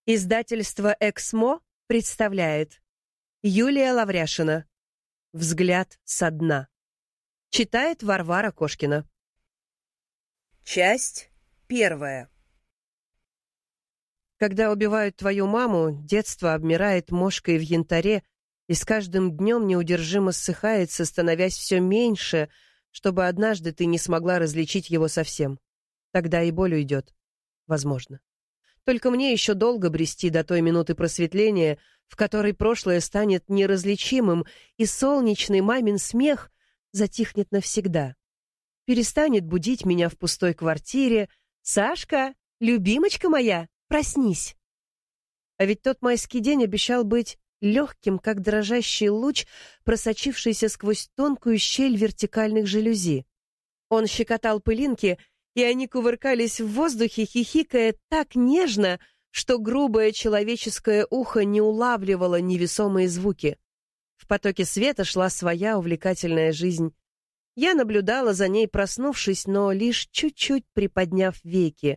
Издательство «Эксмо» представляет Юлия Лавряшина. «Взгляд со дна». Читает Варвара Кошкина. Часть 1. Когда убивают твою маму, детство обмирает мошкой в янтаре и с каждым днем неудержимо ссыхается, становясь все меньше, чтобы однажды ты не смогла различить его совсем. Тогда и боль уйдет. Возможно. Только мне еще долго брести до той минуты просветления, в которой прошлое станет неразличимым, и солнечный мамин смех затихнет навсегда. Перестанет будить меня в пустой квартире. «Сашка, любимочка моя, проснись!» А ведь тот майский день обещал быть легким, как дрожащий луч, просочившийся сквозь тонкую щель вертикальных жалюзи. Он щекотал пылинки, и они кувыркались в воздухе, хихикая так нежно, что грубое человеческое ухо не улавливало невесомые звуки. В потоке света шла своя увлекательная жизнь. Я наблюдала за ней, проснувшись, но лишь чуть-чуть приподняв веки.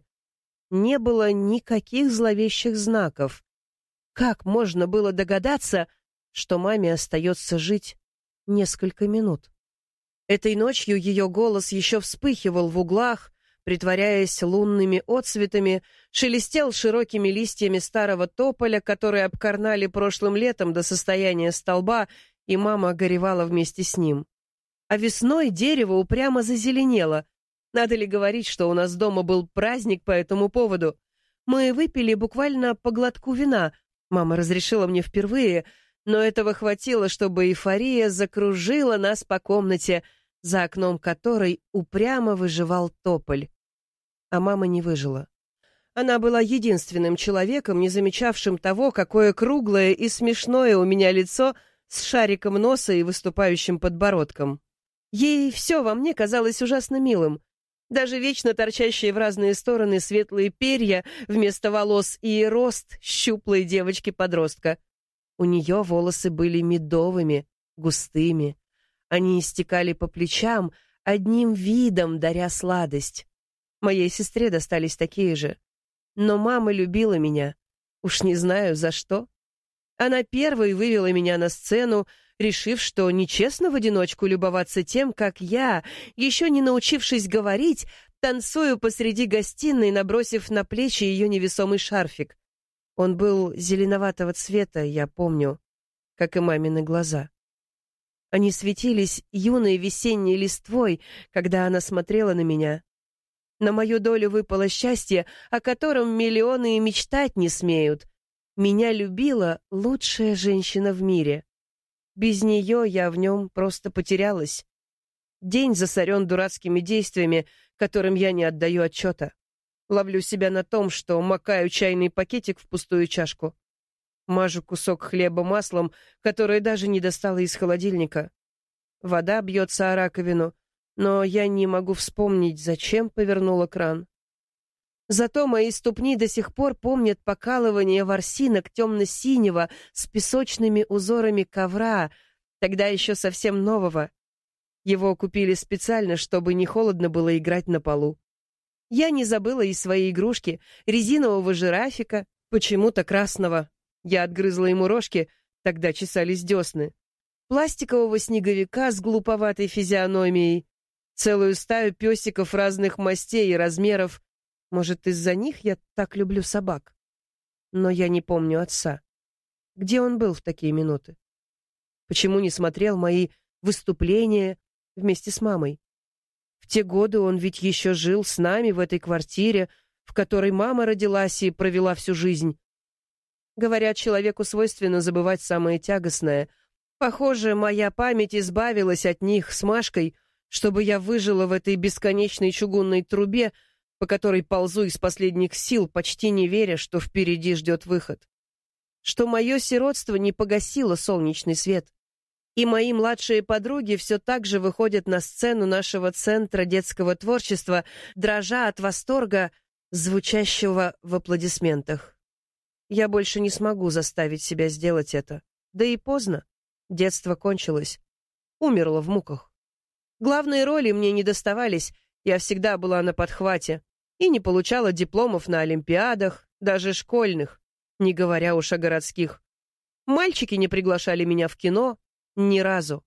Не было никаких зловещих знаков. Как можно было догадаться, что маме остается жить несколько минут? Этой ночью ее голос еще вспыхивал в углах, притворяясь лунными отсветами, шелестел широкими листьями старого тополя, которые обкорнали прошлым летом до состояния столба, и мама горевала вместе с ним. А весной дерево упрямо зазеленело. Надо ли говорить, что у нас дома был праздник по этому поводу? Мы выпили буквально по глотку вина. Мама разрешила мне впервые, но этого хватило, чтобы эйфория закружила нас по комнате, за окном которой упрямо выживал тополь. А мама не выжила. Она была единственным человеком, не замечавшим того, какое круглое и смешное у меня лицо с шариком носа и выступающим подбородком. Ей все во мне казалось ужасно милым. Даже вечно торчащие в разные стороны светлые перья вместо волос и рост щуплой девочки-подростка. У нее волосы были медовыми, густыми. Они истекали по плечам, одним видом даря сладость. Моей сестре достались такие же. Но мама любила меня. Уж не знаю, за что. Она первой вывела меня на сцену, решив, что нечестно в одиночку любоваться тем, как я, еще не научившись говорить, танцую посреди гостиной, набросив на плечи ее невесомый шарфик. Он был зеленоватого цвета, я помню, как и мамины глаза. Они светились юной весенней листвой, когда она смотрела на меня. На мою долю выпало счастье, о котором миллионы и мечтать не смеют. Меня любила лучшая женщина в мире. Без нее я в нем просто потерялась. День засорен дурацкими действиями, которым я не отдаю отчета. Ловлю себя на том, что макаю чайный пакетик в пустую чашку. Мажу кусок хлеба маслом, которое даже не достала из холодильника. Вода бьется о раковину, но я не могу вспомнить, зачем повернула кран. Зато мои ступни до сих пор помнят покалывание ворсинок темно-синего с песочными узорами ковра, тогда еще совсем нового. Его купили специально, чтобы не холодно было играть на полу. Я не забыла и свои игрушки, резинового жирафика, почему-то красного. Я отгрызла ему рожки, тогда чесались десны. Пластикового снеговика с глуповатой физиономией, целую стаю песиков разных мастей и размеров. Может, из-за них я так люблю собак? Но я не помню отца. Где он был в такие минуты? Почему не смотрел мои выступления вместе с мамой? В те годы он ведь еще жил с нами в этой квартире, в которой мама родилась и провела всю жизнь. Говорят, человеку свойственно забывать самое тягостное. Похоже, моя память избавилась от них с Машкой, чтобы я выжила в этой бесконечной чугунной трубе, по которой ползу из последних сил, почти не веря, что впереди ждет выход. Что мое сиротство не погасило солнечный свет. И мои младшие подруги все так же выходят на сцену нашего центра детского творчества, дрожа от восторга, звучащего в аплодисментах. Я больше не смогу заставить себя сделать это. Да и поздно. Детство кончилось. Умерло в муках. Главные роли мне не доставались, я всегда была на подхвате и не получала дипломов на олимпиадах, даже школьных. не говоря уж о городских. Мальчики не приглашали меня в кино ни разу.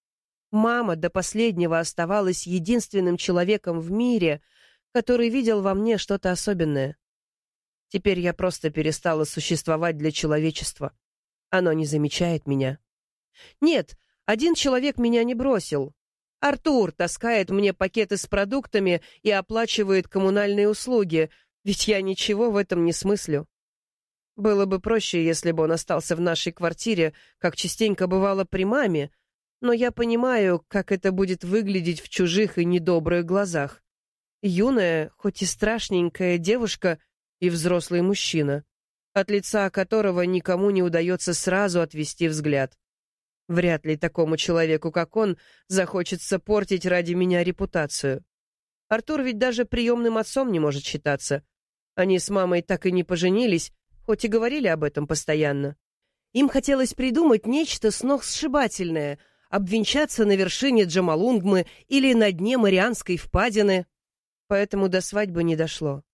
Мама до последнего оставалась единственным человеком в мире, который видел во мне что-то особенное. Теперь я просто перестала существовать для человечества. Оно не замечает меня. Нет, один человек меня не бросил. Артур таскает мне пакеты с продуктами и оплачивает коммунальные услуги, ведь я ничего в этом не смыслю. Было бы проще, если бы он остался в нашей квартире, как частенько бывало при маме, но я понимаю, как это будет выглядеть в чужих и недобрых глазах. Юная, хоть и страшненькая девушка и взрослый мужчина, от лица которого никому не удается сразу отвести взгляд. Вряд ли такому человеку, как он, захочется портить ради меня репутацию. Артур ведь даже приемным отцом не может считаться. Они с мамой так и не поженились, хоть и говорили об этом постоянно. Им хотелось придумать нечто сногсшибательное, обвенчаться на вершине Джомолунгмы или на дне Марианской впадины. Поэтому до свадьбы не дошло.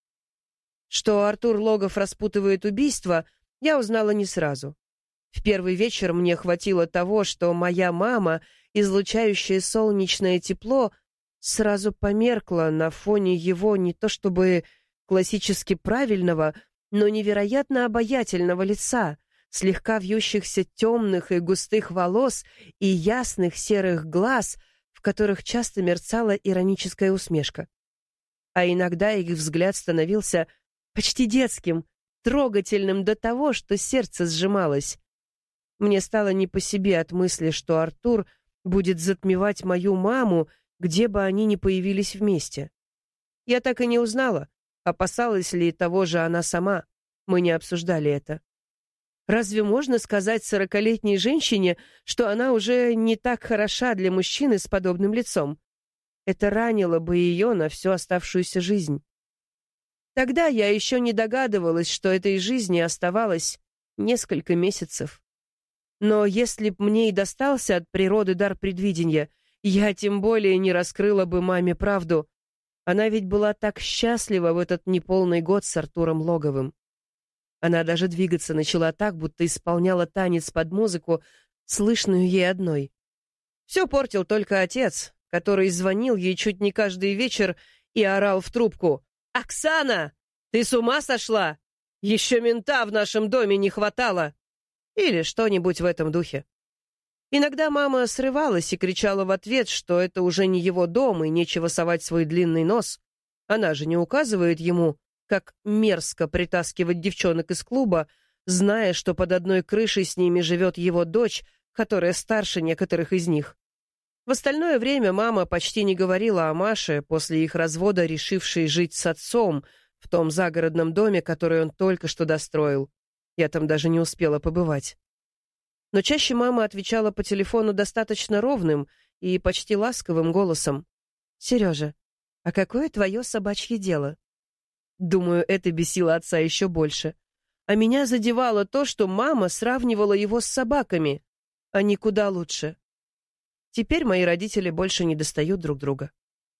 Что Артур Логов распутывает убийство, я узнала не сразу. В первый вечер мне хватило того, что моя мама, излучающая солнечное тепло, сразу померкла на фоне его не то чтобы классически правильного, но невероятно обаятельного лица, слегка вьющихся темных и густых волос и ясных серых глаз, в которых часто мерцала ироническая усмешка. А иногда их взгляд становился почти детским, трогательным до того, что сердце сжималось. Мне стало не по себе от мысли, что Артур будет затмевать мою маму, где бы они ни появились вместе. Я так и не узнала, опасалась ли того же она сама. Мы не обсуждали это. Разве можно сказать 40-летней женщине, что она уже не так хороша для мужчины с подобным лицом? Это ранило бы ее на всю оставшуюся жизнь. Тогда я еще не догадывалась, что этой жизни оставалось несколько месяцев. Но если б мне и достался от природы дар предвидения, я тем более не раскрыла бы маме правду. Она ведь была так счастлива в этот неполный год с Артуром Логовым. Она даже двигаться начала так, будто исполняла танец под музыку, слышную ей одной. Все портил только отец, который звонил ей чуть не каждый вечер и орал в трубку: «Оксана, ты с ума сошла? Еще мента в нашем доме не хватало!» Или что-нибудь в этом духе. Иногда мама срывалась и кричала в ответ, что это уже не его дом и нечего совать свой длинный нос. Она же не указывает ему, как мерзко притаскивать девчонок из клуба, зная, что под одной крышей с ними живет его дочь, которая старше некоторых из них. В остальное время мама почти не говорила о Маше, после их развода решившей жить с отцом в том загородном доме, который он только что достроил. Я там даже не успела побывать. Но чаще мама отвечала по телефону достаточно ровным и почти ласковым голосом: «Сережа, а какое твое собачье дело?» Думаю, это бесило отца еще больше. А меня задевало то, что мама сравнивала его с собаками, а не куда лучше. Теперь мои родители больше не достают друг друга.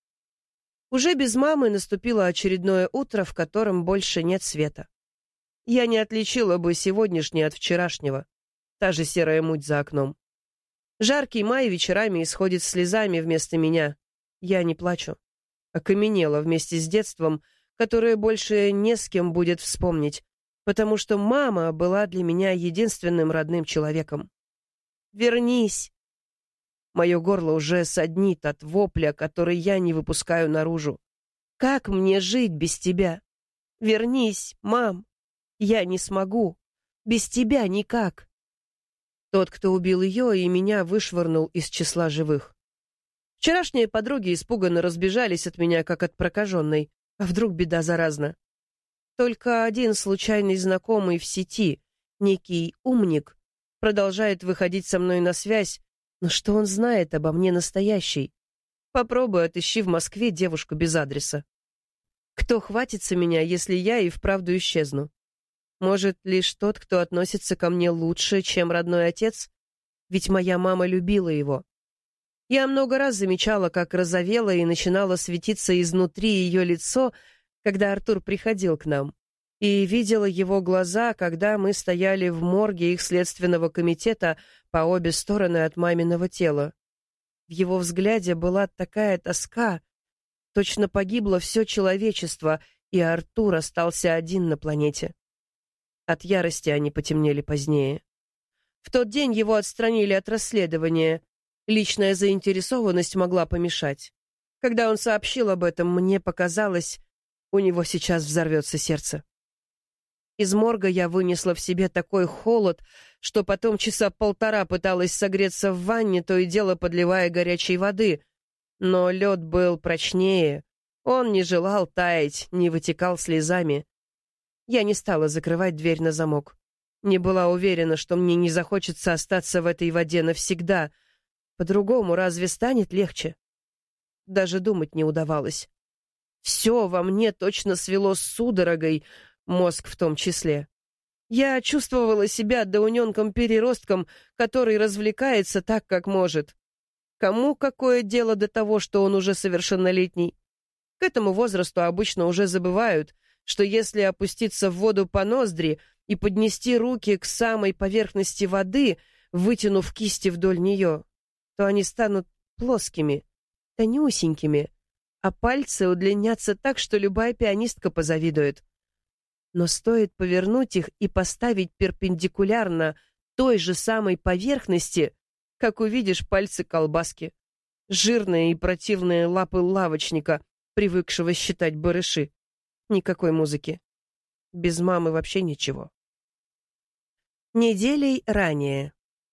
Уже без мамы наступило очередное утро, в котором больше нет света. Я не отличила бы сегодняшнее от вчерашнего. Та же серая муть за окном. Жаркий май вечерами исходит слезами вместо меня. Я не плачу. Окаменела вместе с детством, которое больше не с кем будет вспомнить, потому что мама была для меня единственным родным человеком. «Вернись!» Мое горло уже саднит от вопля, который я не выпускаю наружу. «Как мне жить без тебя? Вернись, мам! Я не смогу. Без тебя никак!» Тот, кто убил ее и меня, вышвырнул из числа живых. Вчерашние подруги испуганно разбежались от меня, как от прокаженной. А вдруг беда заразна? Только один случайный знакомый в сети, некий умник, продолжает выходить со мной на связь, но что он знает обо мне настоящей? Попробуй отыщи в Москве девушку без адреса. Кто хватится меня, если я и вправду исчезну? Может, лишь тот, кто относится ко мне лучше, чем родной отец? Ведь моя мама любила его. Я много раз замечала, как розовело и начинало светиться изнутри ее лицо, когда Артур приходил к нам. и видела его глаза, когда мы стояли в морге их следственного комитета по обе стороны от маминого тела. В его взгляде была такая тоска, точно погибло все человечество, и Артур остался один на планете. От ярости они потемнели позднее. В тот день его отстранили от расследования. Личная заинтересованность могла помешать. Когда он сообщил об этом, мне показалось, у него сейчас взорвется сердце. Из морга я вынесла в себе такой холод, что потом часа полтора пыталась согреться в ванне, то и дело подливая горячей воды. Но лед был прочнее. Он не желал таять, не вытекал слезами. Я не стала закрывать дверь на замок. Не была уверена, что мне не захочется остаться в этой воде навсегда. По-другому разве станет легче? Даже думать не удавалось. Все во мне точно свело с судорогой, мозг в том числе. Я чувствовала себя доунёнком-переростком, который развлекается так, как может. Кому какое дело до того, что он уже совершеннолетний? К этому возрасту обычно уже забывают, что если опуститься в воду по ноздри и поднести руки к самой поверхности воды, вытянув кисти вдоль нее, то они станут плоскими, тонюсенькими, а пальцы удлинятся так, что любая пианистка позавидует. Но стоит повернуть их и поставить перпендикулярно той же самой поверхности, как увидишь пальцы колбаски, жирные и противные лапы лавочника, привыкшего считать барыши. Никакой музыки. Без мамы вообще ничего. Неделей ранее.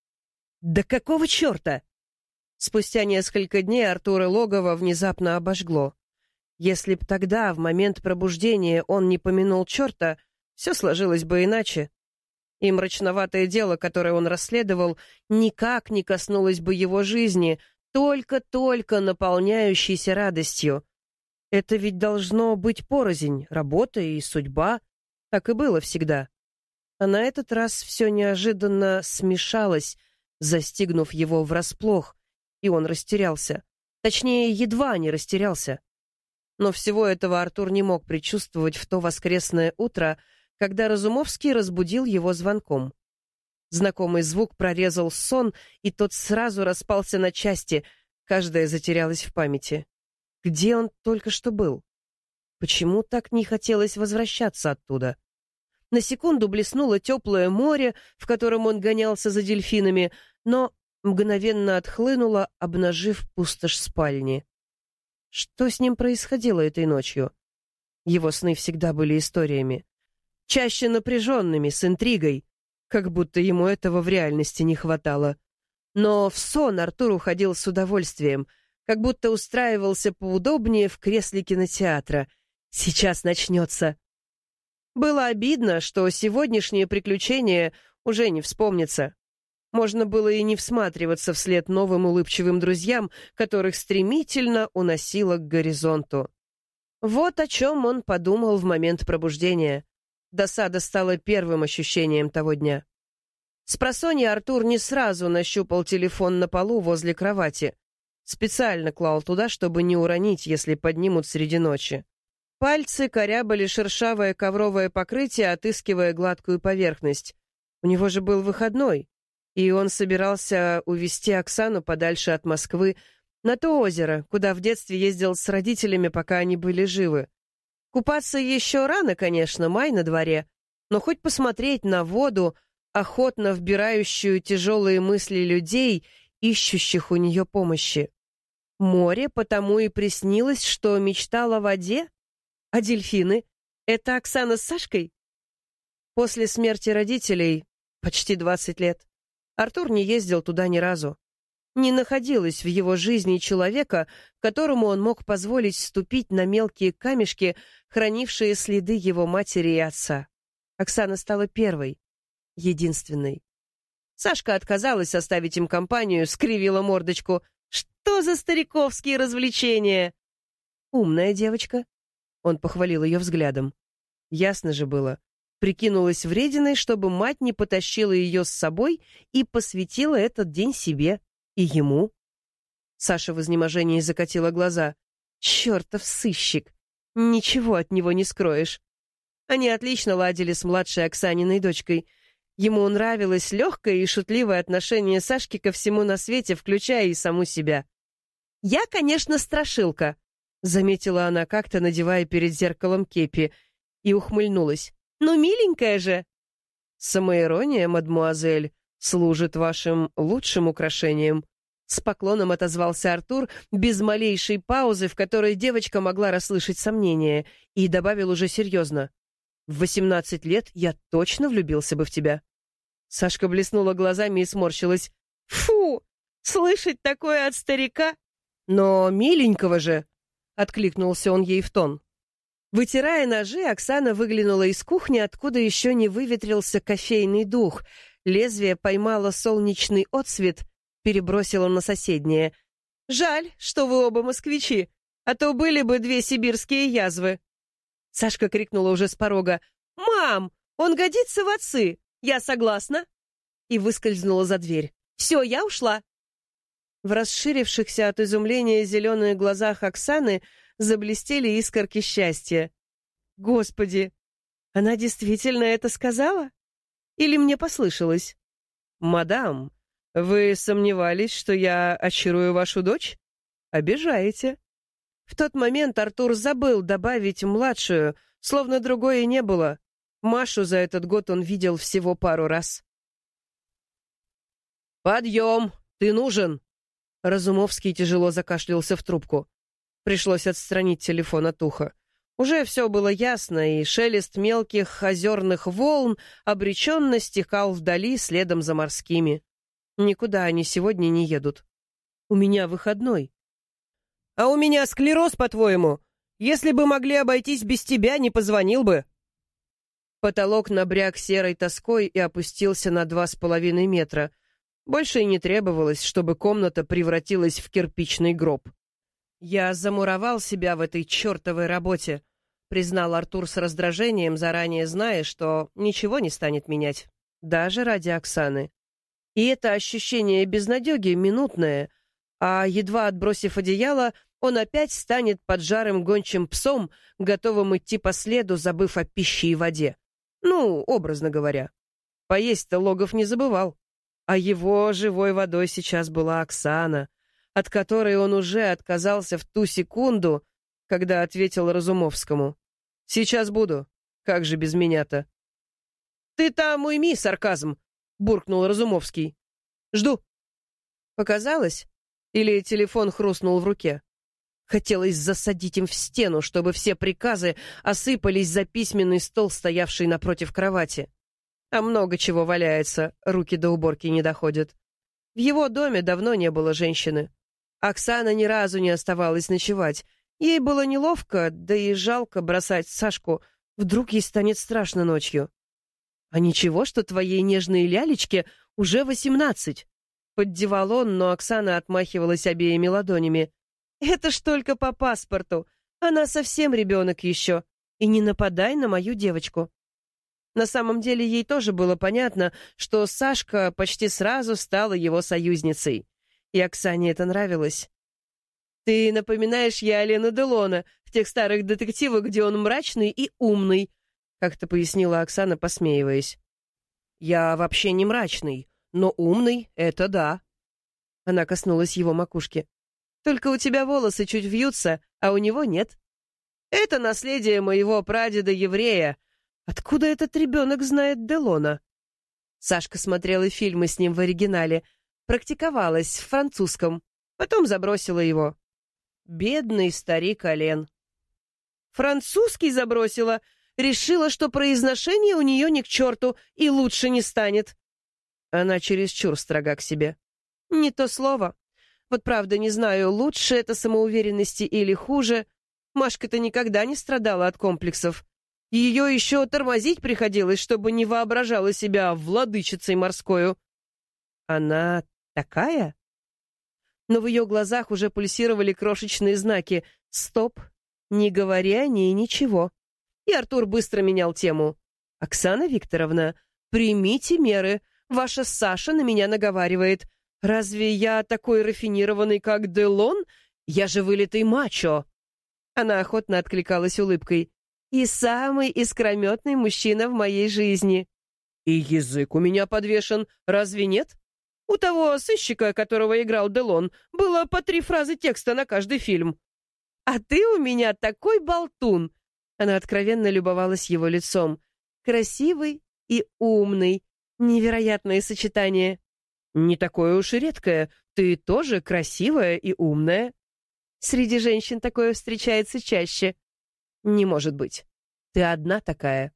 Да какого черта? Спустя несколько дней Артура Логова внезапно обожгло. Если б тогда, в момент пробуждения, он не помянул черта, все сложилось бы иначе. И мрачноватое дело, которое он расследовал, никак не коснулось бы его жизни, только-только наполняющейся радостью. Это ведь должно быть порознь, работа и судьба. Так и было всегда. А на этот раз все неожиданно смешалось, застигнув его врасплох, и он растерялся. Точнее, едва не растерялся. Но всего этого Артур не мог предчувствовать в то воскресное утро, когда Разумовский разбудил его звонком. Знакомый звук прорезал сон, и тот сразу распался на части, каждая затерялась в памяти. Где он только что был? Почему так не хотелось возвращаться оттуда? На секунду блеснуло теплое море, в котором он гонялся за дельфинами, но мгновенно отхлынуло, обнажив пустошь спальни. Что с ним происходило этой ночью? Его сны всегда были историями. Чаще напряженными, с интригой, как будто ему этого в реальности не хватало. Но в сон Артур уходил с удовольствием, как будто устраивался поудобнее в кресле кинотеатра. Сейчас начнется. Было обидно, что сегодняшнее приключение уже не вспомнится. Можно было и не всматриваться вслед новым улыбчивым друзьям, которых стремительно уносило к горизонту. Вот о чем он подумал в момент пробуждения. Досада стала первым ощущением того дня. Спросонья Артур не сразу нащупал телефон на полу возле кровати. Специально клал туда, чтобы не уронить, если поднимут среди ночи. Пальцы корябали шершавое ковровое покрытие, отыскивая гладкую поверхность. У него же был выходной, и он собирался увезти Оксану подальше от Москвы, на то озеро, куда в детстве ездил с родителями, пока они были живы. Купаться еще рано, конечно, май на дворе, но хоть посмотреть на воду, охотно вбирающую тяжелые мысли людей, ищущих у нее помощи. Море потому и приснилось, что мечтал о воде? А дельфины? Это Оксана с Сашкой? После смерти родителей, почти 20 лет, Артур не ездил туда ни разу. Не находилось в его жизни человека, которому он мог позволить ступить на мелкие камешки, хранившие следы его матери и отца. Оксана стала первой, единственной. Сашка отказалась оставить им компанию, скривила мордочку. «Что за стариковские развлечения?» «Умная девочка», — он похвалил ее взглядом. Ясно же было. Прикинулась врединой, чтобы мать не потащила ее с собой и посвятила этот день себе и ему. Саша в изнеможении закатила глаза. «Чертов сыщик! Ничего от него не скроешь!» Они отлично ладили с младшей Оксаниной дочкой. Ему нравилось легкое и шутливое отношение Сашки ко всему на свете, включая и саму себя. «Я, конечно, страшилка», — заметила она как-то, надевая перед зеркалом кепи, и ухмыльнулась. «Ну, миленькая же!» «Самоирония, мадмуазель, служит вашим лучшим украшением», — с поклоном отозвался Артур, без малейшей паузы, в которой девочка могла расслышать сомнения, и добавил уже серьезно. «В 18 лет я точно влюбился бы в тебя». Сашка блеснула глазами и сморщилась. «Фу! Слышать такое от старика!» «Но миленького же!» — откликнулся он ей в тон. Вытирая ножи, Оксана выглянула из кухни, откуда еще не выветрился кофейный дух. Лезвие поймало солнечный отсвет, перебросило на соседнее. «Жаль, что вы оба москвичи, а то были бы две сибирские язвы». Сашка крикнула уже с порога. «Мам, он годится в отцы! Я согласна!» И выскользнула за дверь. «Все, я ушла!» В расширившихся от изумления зеленых глазах Оксаны заблестели искорки счастья. «Господи! Она действительно это сказала? Или мне послышалось?» «Мадам, вы сомневались, что я очарую вашу дочь? Обижаете». В тот момент Артур забыл добавить младшую, словно другое не было. Машу за этот год он видел всего пару раз. «Подъем! Ты нужен!» Разумовский тяжело закашлялся в трубку. Пришлось отстранить телефон от уха. Уже все было ясно, и шелест мелких озерных волн обреченно стихал вдали следом за морскими. Никуда они сегодня не едут. У меня выходной. «А у меня склероз, по-твоему? Если бы могли обойтись без тебя, не позвонил бы». Потолок набряк серой тоской и опустился на 2,5 метра. Больше и не требовалось, чтобы комната превратилась в кирпичный гроб. «Я замуровал себя в этой чертовой работе», — признал Артур с раздражением, заранее зная, что ничего не станет менять, даже ради Оксаны. И это ощущение безнадеги минутное, а, едва отбросив одеяло, он опять станет поджарым гончим псом, готовым идти по следу, забыв о пище и воде. Ну, образно говоря. Поесть-то Логов не забывал. А его живой водой сейчас была Оксана, от которой он уже отказался в ту секунду, когда ответил Разумовскому. «Сейчас буду. Как же без меня-то?» «Ты там уйми сарказм», — буркнул Разумовский. «Жду». Показалось? Или телефон хрустнул в руке? Хотелось засадить им в стену, чтобы все приказы осыпались за письменный стол, стоявший напротив кровати. А много чего валяется, руки до уборки не доходят. В его доме давно не было женщины. Оксана ни разу не оставалась ночевать. Ей было неловко, да и жалко бросать Сашку. Вдруг ей станет страшно ночью. «А ничего, что твоей нежной лялечке уже 18?» Поддевал он, но Оксана отмахивалась обеими ладонями. «Это ж только по паспорту. Она совсем ребенок еще. И не нападай на мою девочку». На самом деле ей тоже было понятно, что Сашка почти сразу стала его союзницей. И Оксане это нравилось. «Ты напоминаешь Елену Делона в тех старых детективах, где он мрачный и умный», как-то пояснила Оксана, посмеиваясь. «Я вообще не мрачный, но умный — это да». Она коснулась его макушки. «Только у тебя волосы чуть вьются, а у него нет. Это наследие моего прадеда-еврея. Откуда этот ребенок знает Делона?» Сашка смотрела фильмы с ним в оригинале, практиковалась в французском, потом забросила его. Бедный старик Ален. Французский забросила, решила, что произношение у нее ни к черту и лучше не станет. Она чересчур строга к себе. Не то слово. Вот правда не знаю, лучше это самоуверенности или хуже. Машка-то никогда не страдала от комплексов. Ее еще тормозить приходилось, чтобы не воображала себя владычицей морскою. Она такая? Но в ее глазах уже пульсировали крошечные знаки. «Стоп! Не говори о ней ничего». И Артур быстро менял тему. «Оксана Викторовна, примите меры. Ваша Саша на меня наговаривает. Разве я такой рафинированный, как Делон? Я же вылитый мачо». Она охотно откликалась улыбкой. И самый искрометный мужчина в моей жизни. И язык у меня подвешен, разве нет? У того сыщика, которого играл Делон, было по 3 фразы текста на каждый фильм. А ты у меня такой болтун. Она откровенно любовалась его лицом. Красивый и умный. Невероятное сочетание. Не такое уж и редкое. Ты тоже красивая и умная. Среди женщин такое встречается чаще. Не может быть. Ты одна такая.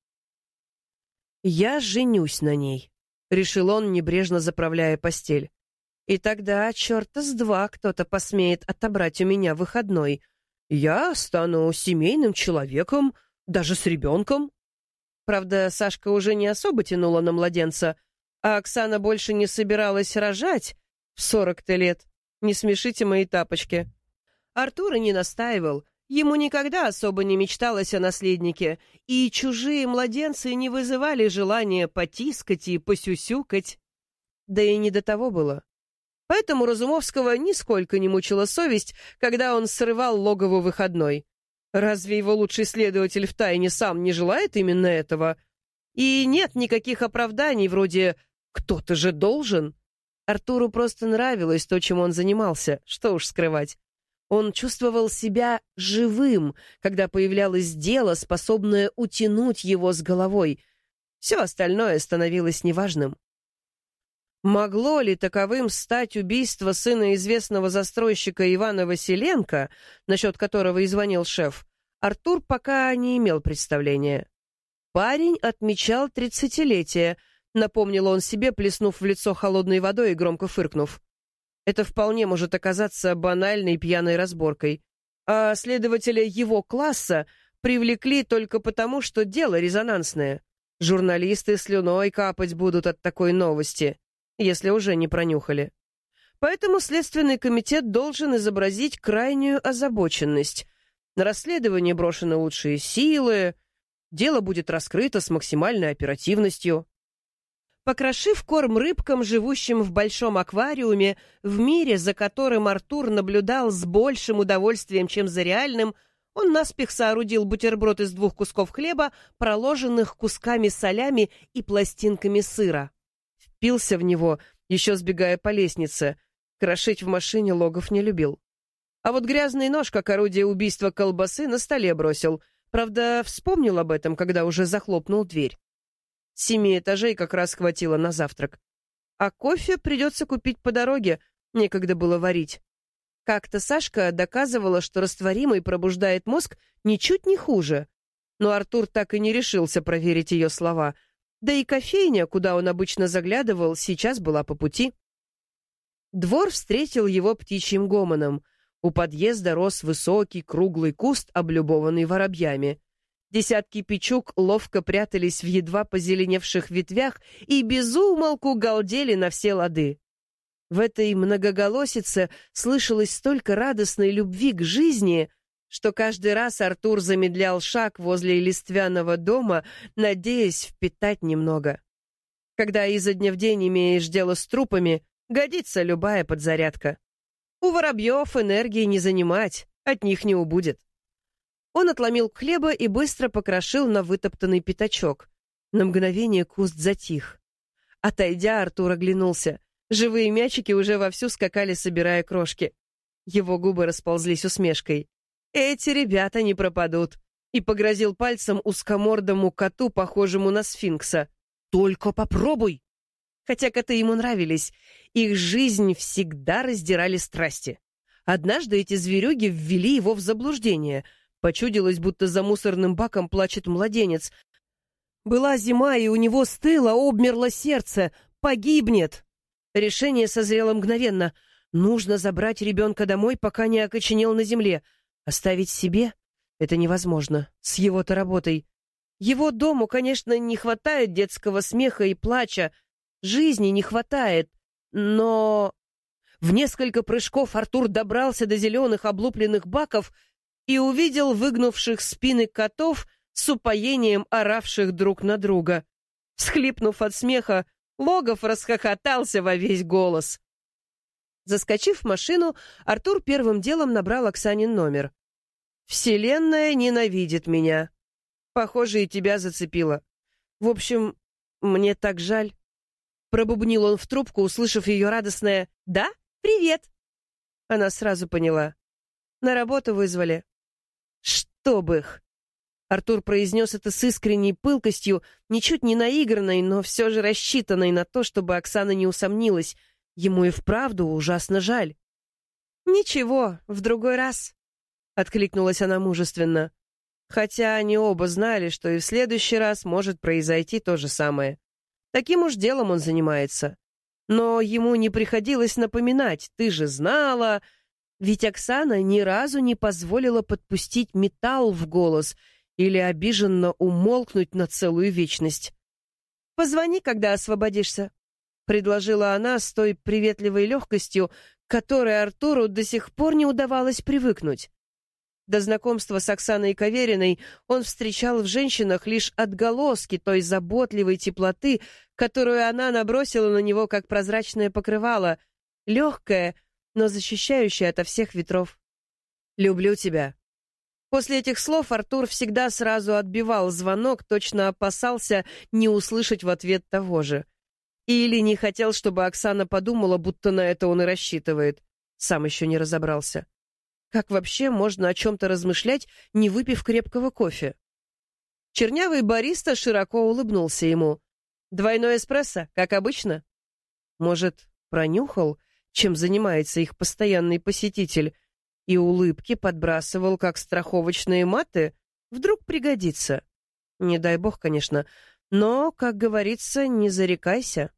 Я женюсь на ней, решил он, небрежно заправляя постель. И тогда, черта с два, кто-то посмеет отобрать у меня выходной. Я стану семейным человеком, даже с ребенком. Правда, Сашка уже не особо тянула на младенца, а Оксана больше не собиралась рожать в 40-то лет. Не смешите мои тапочки. Артур и не настаивал. Ему никогда особо не мечталось о наследнике, и чужие младенцы не вызывали желания потискать и посюсюкать. Да и не до того было. Поэтому Разумовского нисколько не мучила совесть, когда он срывал Логову выходной. Разве его лучший следователь втайне сам не желает именно этого? И нет никаких оправданий вроде «кто-то же должен». Артуру просто нравилось то, чем он занимался, что уж скрывать. Он чувствовал себя живым, когда появлялось дело, способное утянуть его с головой. Все остальное становилось неважным. Могло ли таковым стать убийство сына известного застройщика Ивана Василенко, насчет которого и звонил шеф, Артур пока не имел представления. Парень отмечал 30-летие, напомнил он себе, плеснув в лицо холодной водой и громко фыркнув. Это вполне может оказаться банальной пьяной разборкой. А следователя его класса привлекли только потому, что дело резонансное. Журналисты слюной капать будут от такой новости, если уже не пронюхали. Поэтому Следственный комитет должен изобразить крайнюю озабоченность. На расследование брошены лучшие силы, дело будет раскрыто с максимальной оперативностью. Покрошив корм рыбкам, живущим в большом аквариуме, в мире, за которым Артур наблюдал с большим удовольствием, чем за реальным, он наспех соорудил бутерброд из 2 кусков хлеба, проложенных кусками солями и пластинками сыра. Впился в него, еще сбегая по лестнице. Крошить в машине Логов не любил. А вот грязный нож, как орудие убийства колбасы, на столе бросил. Правда, вспомнил об этом, когда уже захлопнул дверь. 7 этажей как раз хватило на завтрак. А кофе придется купить по дороге, некогда было варить. Как-то Сашка доказывала, что растворимый пробуждает мозг ничуть не хуже. Но Артур так и не решился проверить ее слова. Да и кофейня, куда он обычно заглядывал, сейчас была по пути. Двор встретил его птичьим гомоном. У подъезда рос высокий круглый куст, облюбованный воробьями. Десятки печук ловко прятались в едва позеленевших ветвях и без умолку галдели на все лады. В этой многоголосице слышалось столько радостной любви к жизни, что каждый раз Артур замедлял шаг возле листвяного дома, надеясь впитать немного. Когда изо дня в день имеешь дело с трупами, годится любая подзарядка. У воробьев энергии не занимать, от них не убудет. Он отломил хлеба и быстро покрошил на вытоптанный пятачок. На мгновение куст затих. Отойдя, Артур оглянулся. Живые мячики уже вовсю скакали, собирая крошки. Его губы расползлись усмешкой. «Эти ребята не пропадут!» И погрозил пальцем узкомордому коту, похожему на сфинкса. «Только попробуй!» Хотя коты ему нравились, их жизнь всегда раздирали страсти. Однажды эти зверюги ввели его в заблуждение. Почудилось, будто за мусорным баком плачет младенец. Была зима, и у него стыло, обмерло сердце. Погибнет! Решение созрело мгновенно. Нужно забрать ребенка домой, пока не окоченел на земле. Оставить себе? Это невозможно. С его-то работой. Его дому, конечно, не хватает детского смеха и плача. Жизни не хватает. Но... В несколько прыжков Артур добрался до зеленых облупленных баков и увидел выгнувших спины котов с упоением оравших друг на друга. Всхлипнув от смеха, Логов расхохотался во весь голос. Заскочив в машину, Артур первым делом набрал Оксанин номер. «Вселенная ненавидит меня». Похоже, и тебя зацепило. В общем, мне так жаль. Пробубнил он в трубку, услышав ее радостное «Да? Привет!». Она сразу поняла. На работу вызвали. Чтоб их! Артур произнес это с искренней пылкостью, ничуть не наигранной, но все же рассчитанной на то, чтобы Оксана не усомнилась. Ему и вправду ужасно жаль. «Ничего, в другой раз», — откликнулась она мужественно. Хотя они оба знали, что и в следующий раз может произойти то же самое. Таким уж делом он занимается. Но ему не приходилось напоминать: «Ты же знала...» Ведь Оксана ни разу не позволила подпустить металл в голос или обиженно умолкнуть на целую вечность. «Позвони, когда освободишься», — предложила она с той приветливой легкостью, к которой Артуру до сих пор не удавалось привыкнуть. До знакомства с Оксаной Кавериной он встречал в женщинах лишь отголоски той заботливой теплоты, которую она набросила на него как прозрачное покрывало, легкое, но защищающее ото всех ветров. «Люблю тебя». После этих слов Артур всегда сразу отбивал звонок, точно опасался не услышать в ответ того же. Или не хотел, чтобы Оксана подумала, будто на это он и рассчитывает. Сам еще не разобрался. Как вообще можно о чем-то размышлять, не выпив крепкого кофе? Чернявый бариста широко улыбнулся ему. «Двойной эспрессо, как обычно?» Может, пронюхал, чем занимается их постоянный посетитель, и улыбки подбрасывал, как страховочные маты? Вдруг пригодится. Не дай бог, конечно, но, как говорится, не зарекайся.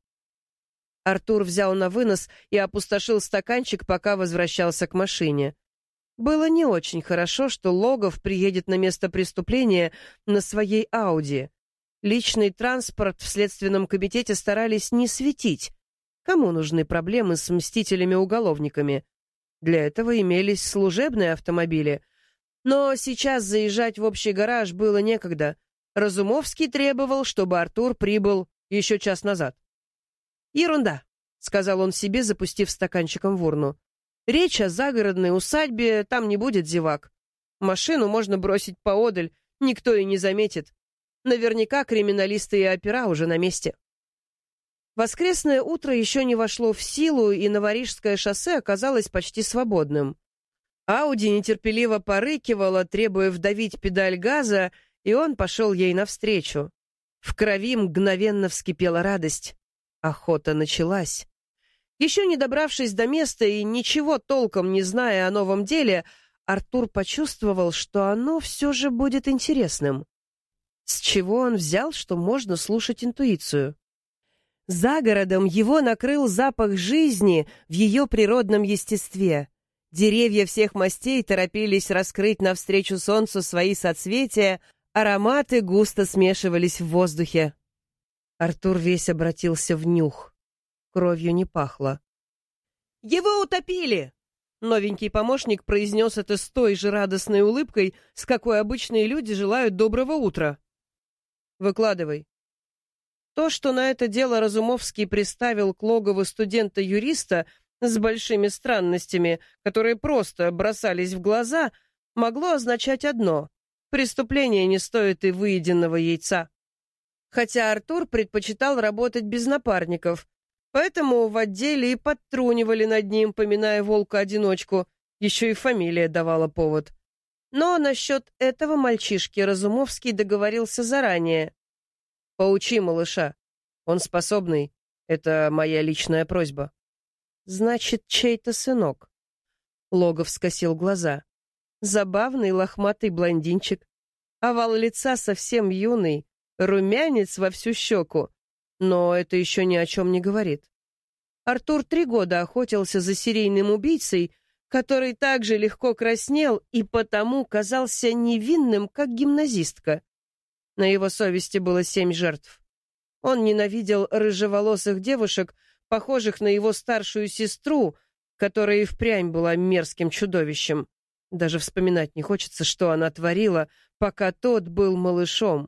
Артур взял на вынос и опустошил стаканчик, пока возвращался к машине. Было не очень хорошо, что Логов приедет на место преступления на своей Ауди. Личный транспорт в Следственном комитете старались не светить. Кому нужны проблемы с мстителями-уголовниками? Для этого имелись служебные автомобили. Но сейчас заезжать в общий гараж было некогда. Разумовский требовал, чтобы Артур прибыл еще час назад. «Ерунда», — сказал он себе, запустив стаканчиком в урну. «Речь о загородной усадьбе, там не будет зевак. Машину можно бросить поодаль, никто и не заметит. Наверняка криминалисты и опера уже на месте». Воскресное утро еще не вошло в силу, и Новорижское шоссе оказалось почти свободным. Ауди нетерпеливо порыкивала, требуя вдавить педаль газа, и он пошел ей навстречу. В крови мгновенно вскипела радость. Охота началась. Еще не добравшись до места и ничего толком не зная о новом деле, Артур почувствовал, что оно все же будет интересным. С чего он взял, что можно слушать интуицию? За городом его накрыл запах жизни в ее природном естестве. Деревья всех мастей торопились раскрыть навстречу солнцу свои соцветия, ароматы густо смешивались в воздухе. Артур весь обратился в нюх. Кровью не пахло. «Его утопили!» Новенький помощник произнес это с той же радостной улыбкой, с какой обычные люди желают доброго утра. «Выкладывай». То, что на это дело Разумовский приставил к Логову студента-юриста с большими странностями, которые просто бросались в глаза, могло означать одно: преступление не стоит и выеденного яйца. Хотя Артур предпочитал работать без напарников, поэтому в отделе и подтрунивали над ним, поминая волка-одиночку, еще и фамилия давала повод. Но насчет этого мальчишки Разумовский договорился заранее. «Поучи малыша. Он способный. Это моя личная просьба». «Значит, чей-то сынок». Логов скосил глаза. Забавный лохматый блондинчик. Овал лица совсем юный, румянец во всю щеку. Но это еще ни о чем не говорит. Артур 3 года охотился за серийным убийцей, который также легко краснел и потому казался невинным, как гимназистка. На его совести было 7 жертв. Он ненавидел рыжеволосых девушек, похожих на его старшую сестру, которая и впрямь была мерзким чудовищем. Даже вспоминать не хочется, что она творила, пока тот был малышом.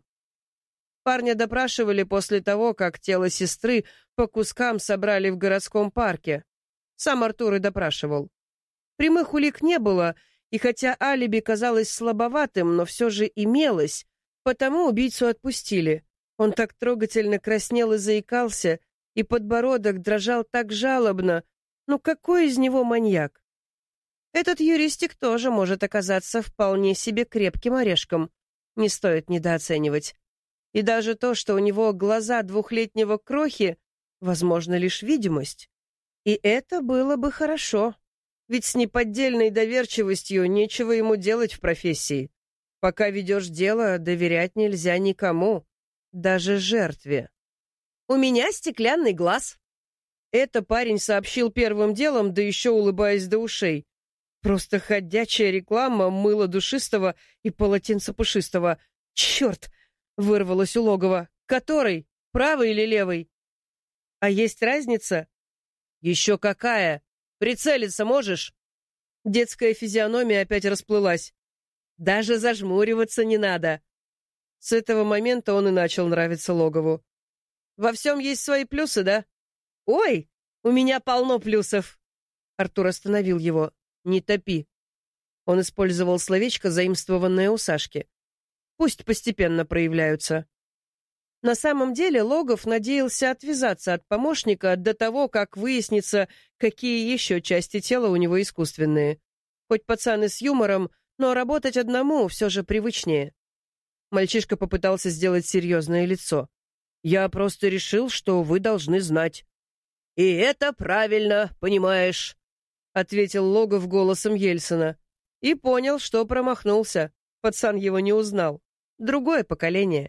Парня допрашивали после того, как тело сестры по кускам собрали в городском парке. Сам Артур и допрашивал. Прямых улик не было, и хотя алиби казалось слабоватым, но все же имелось. Потому убийцу отпустили. Он так трогательно краснел и заикался, и подбородок дрожал так жалобно. Ну какой из него маньяк? Этот юристик тоже может оказаться вполне себе крепким орешком. Не стоит недооценивать. И даже то, что у него глаза двухлетнего крохи, возможно, лишь видимость. И это было бы хорошо. Ведь с неподдельной доверчивостью нечего ему делать в профессии. Пока ведешь дело, доверять нельзя никому, даже жертве. «У меня стеклянный глаз». Это парень сообщил первым делом, да еще улыбаясь до ушей. Просто ходячая реклама мыла душистого и полотенца пушистого. «Черт!» — вырвалось у Логова. «Который? Правый или левый?» «А есть разница?» «Еще какая! Прицелиться можешь?» Детская физиономия опять расплылась. «Даже зажмуриваться не надо». С этого момента он и начал нравиться Логову. «Во всем есть свои плюсы, да?» «Ой, у меня полно плюсов!» Артур остановил его. «Не топи». Он использовал словечко, заимствованное у Сашки. «Пусть постепенно проявляются». На самом деле Логов надеялся отвязаться от помощника до того, как выяснится, какие еще части тела у него искусственные. Хоть пацан и с юмором, но работать одному все же привычнее. Мальчишка попытался сделать серьезное лицо. «Я просто решил, что вы должны знать». «И это правильно, понимаешь», — ответил Логов голосом Ельцина. И понял, что промахнулся. Пацан его не узнал. Другое поколение.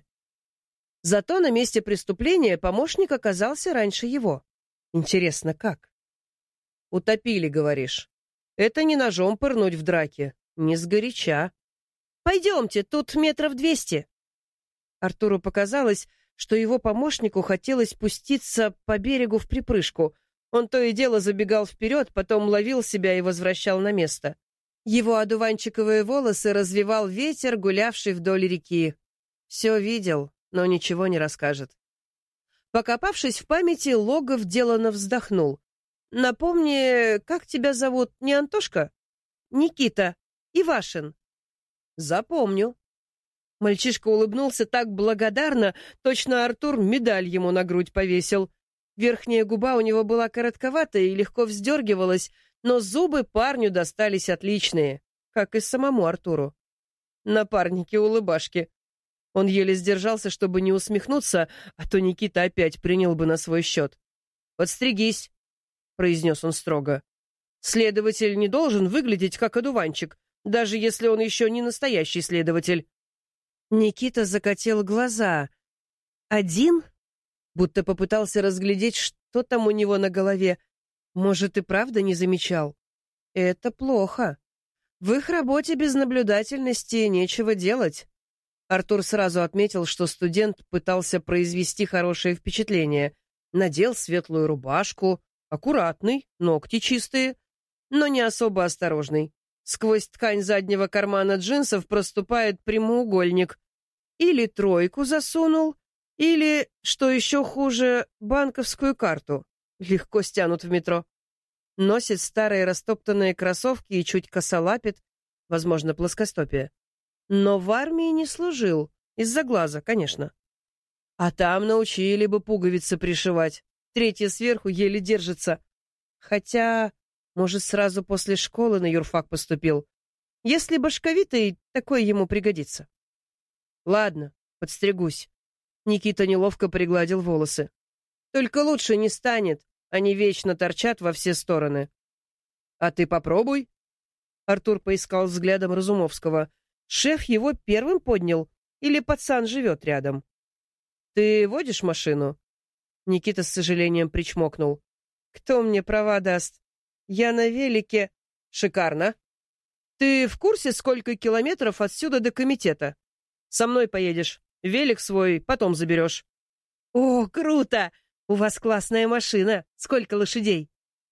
Зато на месте преступления помощник оказался раньше его. Интересно, как? «Утопили, говоришь. Это не ножом пырнуть в драке, не сгоряча». «Пойдемте, тут 200 метров». Артуру показалось, что его помощнику хотелось спуститься по берегу в припрыжку. Он то и дело забегал вперед, потом ловил себя и возвращал на место. Его одуванчиковые волосы развевал ветер, гулявший вдоль реки. Все видел, но ничего не расскажет. Покопавшись в памяти, Логов деланно вздохнул. «Напомни, как тебя зовут, не Антошка?» «Никита. Ивашин». «Запомню». Мальчишка улыбнулся так благодарно, точно Артур медаль ему на грудь повесил. Верхняя губа у него была коротковатая и легко вздергивалась, но зубы парню достались отличные, как и самому Артуру. Напарники-улыбашки. Он еле сдержался, чтобы не усмехнуться, а то Никита опять принял бы на свой счет. «Подстригись», — произнес он строго. «Следователь не должен выглядеть как одуванчик, даже если он еще не настоящий следователь». Никита закатил глаза. «Один?» Будто попытался разглядеть, что там у него на голове. Может, и правда не замечал? Это плохо. В их работе без наблюдательности нечего делать. Артур сразу отметил, что студент пытался произвести хорошее впечатление. Надел светлую рубашку, аккуратный, ногти чистые, но не особо осторожный. Сквозь ткань заднего кармана джинсов проступает прямоугольник. Или тройку засунул, или, что еще хуже, банковскую карту. Легко стянут в метро. Носит старые растоптанные кроссовки и чуть косолапит, возможно, плоскостопие. Но в армии не служил, из-за глаза, конечно. А там научили бы пуговицы пришивать. Третья сверху еле держится. Хотя, может, сразу после школы на юрфак поступил. Если башковитый, такой ему пригодится. Ладно, подстригусь. Никита неловко пригладил волосы. Только лучше не станет, они вечно торчат во все стороны. А ты попробуй. Артур поискал взглядом Разумовского. Шеф его первым поднял или пацан живет рядом? Ты водишь машину? Никита с сожалением причмокнул. Кто мне права даст? Я на велике. Шикарно. Ты в курсе, сколько километров отсюда до комитета? Со мной поедешь. Велик свой потом заберешь. О, круто! У вас классная машина. Сколько лошадей?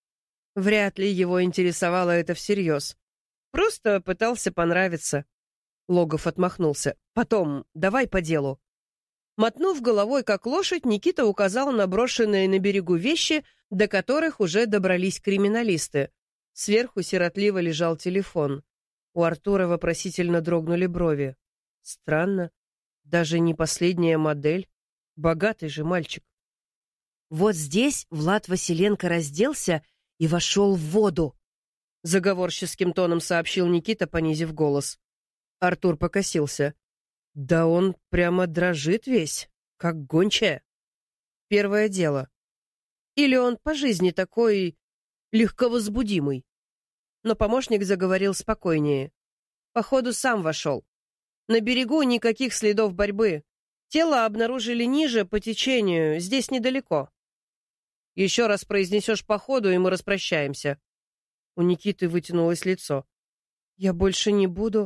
Вряд ли его интересовало это всерьез. Просто пытался понравиться. Логов отмахнулся. Потом, давай по делу. Мотнув головой, как лошадь, Никита указал на брошенные на берегу вещи, до которых уже добрались криминалисты. Сверху сиротливо лежал телефон. У Артура вопросительно дрогнули брови. Странно. Даже не последняя модель. Богатый же мальчик. Вот здесь Влад Василенко разделся и вошел в воду. Заговорческим тоном сообщил Никита, понизив голос. Артур покосился. Да он прямо дрожит весь, как гончая. Первое дело. Или он по жизни такой легковозбудимый. Но помощник заговорил спокойнее. Походу, сам вошел. На берегу никаких следов борьбы. Тело обнаружили ниже, по течению, здесь недалеко. Еще раз произнесешь походу, и мы распрощаемся. У Никиты вытянулось лицо. Я больше не буду.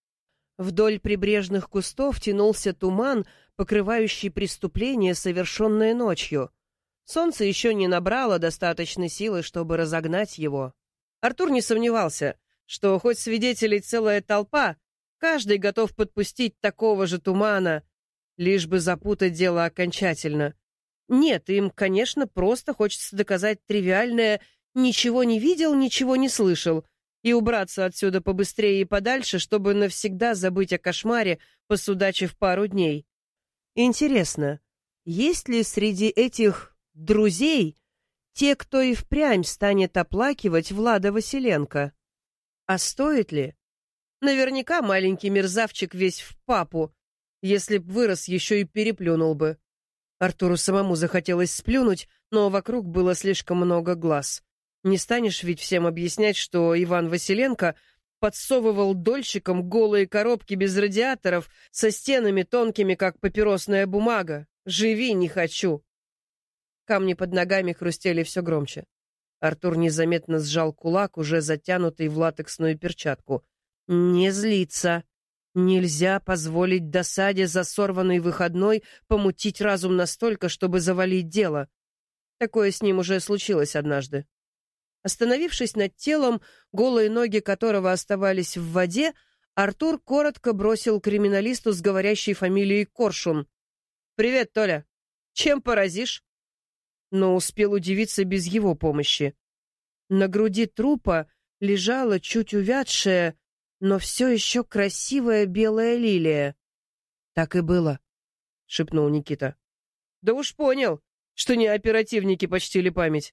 Вдоль прибрежных кустов тянулся туман, покрывающий преступление, совершенное ночью. Солнце еще не набрало достаточной силы, чтобы разогнать его. Артур не сомневался, что хоть свидетелей целая толпа, каждый готов подпустить такого же тумана, лишь бы запутать дело окончательно. Нет, им, конечно, просто хочется доказать тривиальное «ничего не видел, ничего не слышал» и убраться отсюда побыстрее и подальше, чтобы навсегда забыть о кошмаре, посудачив пару дней. Интересно, есть ли среди этих друзей те, кто и впрямь станет оплакивать Влада Василенко? А стоит ли? Наверняка маленький мерзавчик весь в папу, если б вырос, еще и переплюнул бы. Артуру самому захотелось сплюнуть, но вокруг было слишком много глаз. Не станешь ведь всем объяснять, что Иван Василенко подсовывал дольщикам голые коробки без радиаторов со стенами тонкими, как папиросная бумага. Живи не хочу. Камни под ногами хрустели все громче. Артур незаметно сжал кулак, уже затянутый в латексную перчатку. Не злиться. Нельзя позволить досаде за сорванный выходной помутить разум настолько, чтобы завалить дело. Такое с ним уже случилось однажды. Остановившись над телом, голые ноги которого оставались в воде, Артур коротко бросил криминалисту с говорящей фамилией Коршун. «Привет, Толя. Чем поразишь?» Но успел удивиться без его помощи. На груди трупа лежала чуть увядшая, но все еще красивая белая лилия. «Так и было», — шепнул Никита. «Да уж понял, что не оперативники почтили память».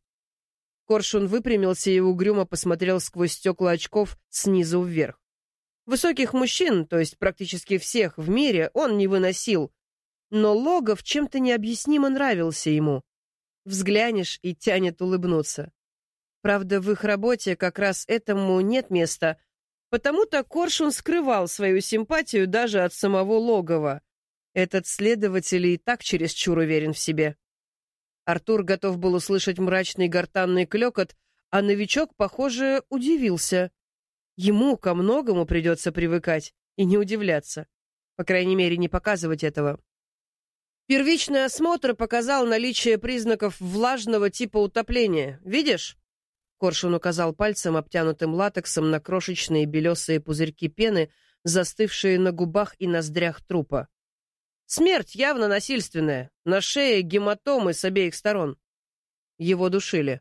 Коршун выпрямился и угрюмо посмотрел сквозь стекла очков снизу вверх. Высоких мужчин, то есть практически всех в мире, он не выносил, но Логов чем-то необъяснимо нравился ему. Взглянешь и тянет улыбнуться. Правда, в их работе как раз этому нет места, потому-то Коршун скрывал свою симпатию даже от самого Логова. Этот следователь и так чересчур уверен в себе. Артур готов был услышать мрачный гортанный клёкот, а новичок, похоже, удивился. Ему ко многому придется привыкать и не удивляться. По крайней мере, не показывать этого. Первичный осмотр показал наличие признаков влажного типа утопления. Видишь? Коршун указал пальцем, обтянутым латексом, на крошечные белесые пузырьки пены, застывшие на губах и ноздрях трупа. Смерть явно насильственная. На шее гематомы с обеих сторон. Его душили.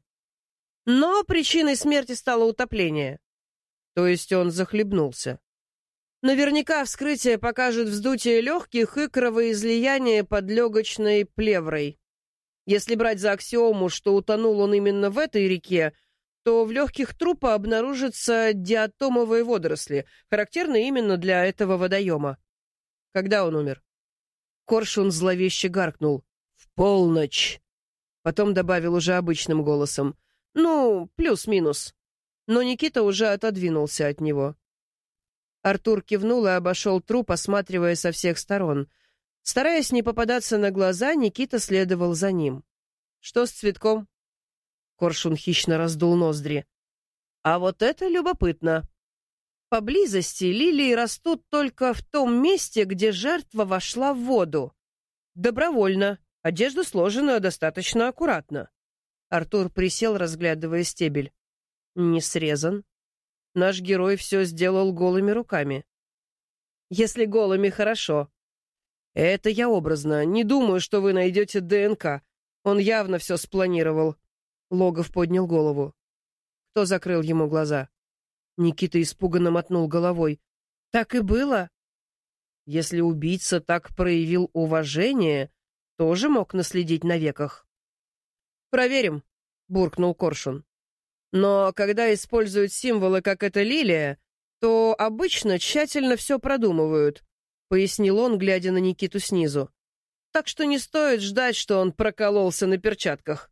Но причиной смерти стало утопление. То есть он захлебнулся. Наверняка вскрытие покажет вздутие легких и кровоизлияние под легочной плеврой. Если брать за аксиому, что утонул он именно в этой реке, то в легких трупа обнаружатся диатомовые водоросли, характерные именно для этого водоема. Когда он умер? Коршун зловеще гаркнул. «В полночь!» Потом добавил уже обычным голосом. «Ну, плюс-минус». Но Никита уже отодвинулся от него. Артур кивнул и обошел труп, осматривая со всех сторон. Стараясь не попадаться на глаза, Никита следовал за ним. «Что с цветком?» Коршун хищно раздул ноздри. «А вот это любопытно. Поблизости лилии растут только в том месте, где жертва вошла в воду. Добровольно. Одежда сложена достаточно аккуратно». Артур присел, разглядывая стебель. «Не срезан. Наш герой все сделал голыми руками». «Если голыми, хорошо. Это я образно. Не думаю, что вы найдете ДНК. Он явно все спланировал». Логов поднял голову. Кто закрыл ему глаза? Никита испуганно мотнул головой. «Так и было?» Если убийца так проявил уважение, тоже мог наследить на веках. «Проверим», — буркнул Коршун. «Но когда используют символы, как эта лилия, то обычно тщательно все продумывают», — пояснил он, глядя на Никиту снизу. «Так что не стоит ждать, что он прокололся на перчатках».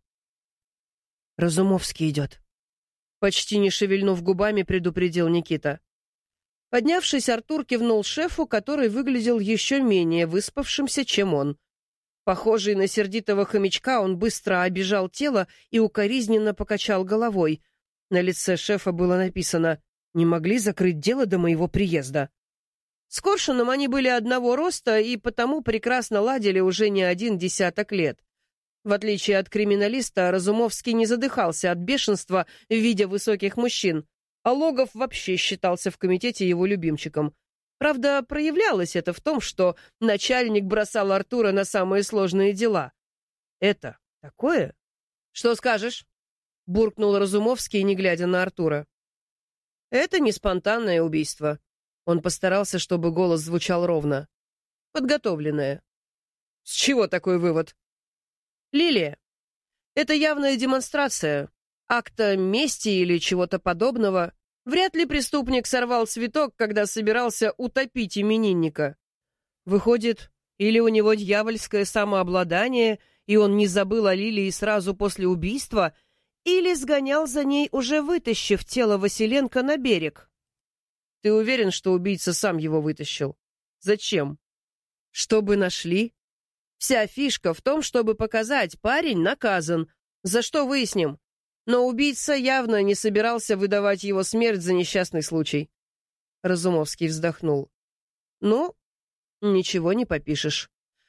«Разумовский идет», — почти не шевельнув губами, предупредил Никита. Поднявшись, Артур кивнул шефу, который выглядел еще менее выспавшимся, чем он. Похожий на сердитого хомячка, он быстро обежал тело и укоризненно покачал головой. На лице шефа было написано: «Не могли закрыть дело до моего приезда». С Коршуном они были одного роста и потому прекрасно ладили уже не 1 десяток лет. В отличие от криминалиста, Разумовский не задыхался от бешенства, видя высоких мужчин, а Логов вообще считался в комитете его любимчиком. Правда, проявлялось это в том, что начальник бросал Артура на самые сложные дела. «Это такое?» «Что скажешь?» — буркнул Разумовский, не глядя на Артура. «Это не спонтанное убийство». Он постарался, чтобы голос звучал ровно. «Подготовленное». «С чего такой вывод?» «Лилия. Это явная демонстрация. Акта мести или чего-то подобного. Вряд ли преступник сорвал цветок, когда собирался утопить именинника. Выходит, или у него дьявольское самообладание, и он не забыл о Лилии сразу после убийства, или сгонял за ней, уже вытащив тело Василенко на берег. Ты уверен, что убийца сам его вытащил? Зачем? Чтобы нашли? Вся фишка в том, чтобы показать, парень наказан. За что выясним? Но убийца явно не собирался выдавать его смерть за несчастный случай. Разумовский вздохнул. Ну, ничего не попишешь.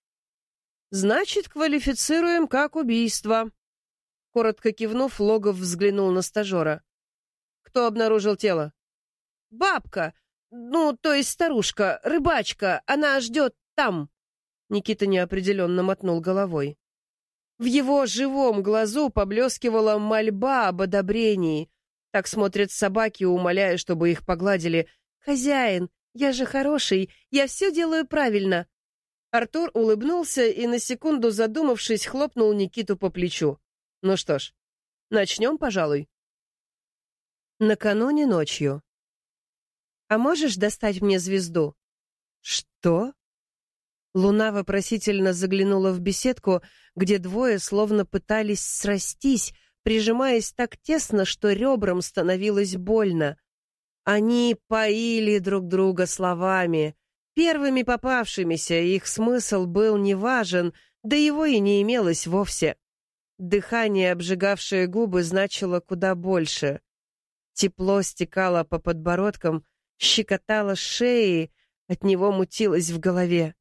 Значит, квалифицируем как убийство. Коротко кивнув, Логов взглянул на стажера. Кто обнаружил тело? Бабка, то есть старушка, рыбачка, она ждет там. Никита неопределенно мотнул головой. В его живом глазу поблескивала мольба об одобрении. Так смотрят собаки, умоляя, чтобы их погладили. «Хозяин, я же хороший, я все делаю правильно». Артур улыбнулся и, на секунду задумавшись, хлопнул Никиту по плечу. «Ну что ж, начнем, пожалуй». Накануне ночью. «А можешь достать мне звезду?» «Что?» Луна вопросительно заглянула в беседку, где двое словно пытались срастись, прижимаясь так тесно, что ребрам становилось больно. Они поили друг друга словами, первыми попавшимися, их смысл был неважен, да его и не имелось вовсе. Дыхание, обжигавшее губы, значило куда больше. Тепло стекало по подбородкам, щекотало шеи, от него мутилось в голове.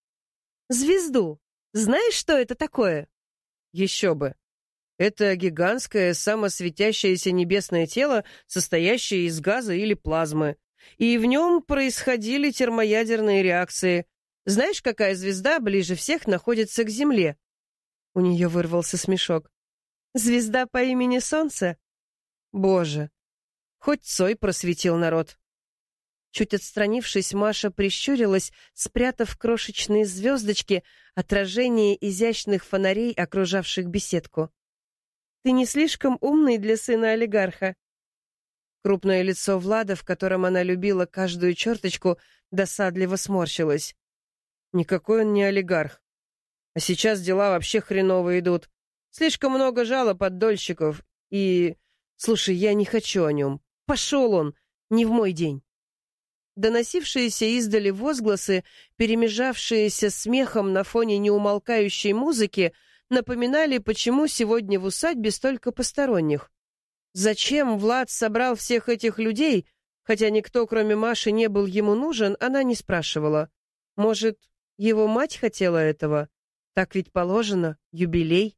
«Звезду! Знаешь, что это такое?» «Еще бы! Это гигантское самосветящееся небесное тело, состоящее из газа или плазмы. И в нем происходили термоядерные реакции. Знаешь, какая звезда ближе всех находится к Земле?» У нее вырвался смешок. «Звезда по имени Солнце?» «Боже! Хоть Цой просветил народ!» Чуть отстранившись, Маша прищурилась, спрятав крошечные звездочки, отражение изящных фонарей, окружавших беседку. «Ты не слишком умный для сына олигарха?» Крупное лицо Влада, в котором она любила каждую черточку, досадливо сморщилось. «Никакой он не олигарх. А сейчас дела вообще хреново идут. Слишком много жалоб от дольщиков. И... Слушай, я не хочу о нем. Пошел он! Не в мой день!» Доносившиеся издали возгласы, перемежавшиеся смехом на фоне неумолкающей музыки, напоминали, почему сегодня в усадьбе столько посторонних. Зачем Влад собрал всех этих людей, хотя никто, кроме Маши, не был ему нужен, она не спрашивала. Может, его мать хотела этого? Так ведь положено, юбилей.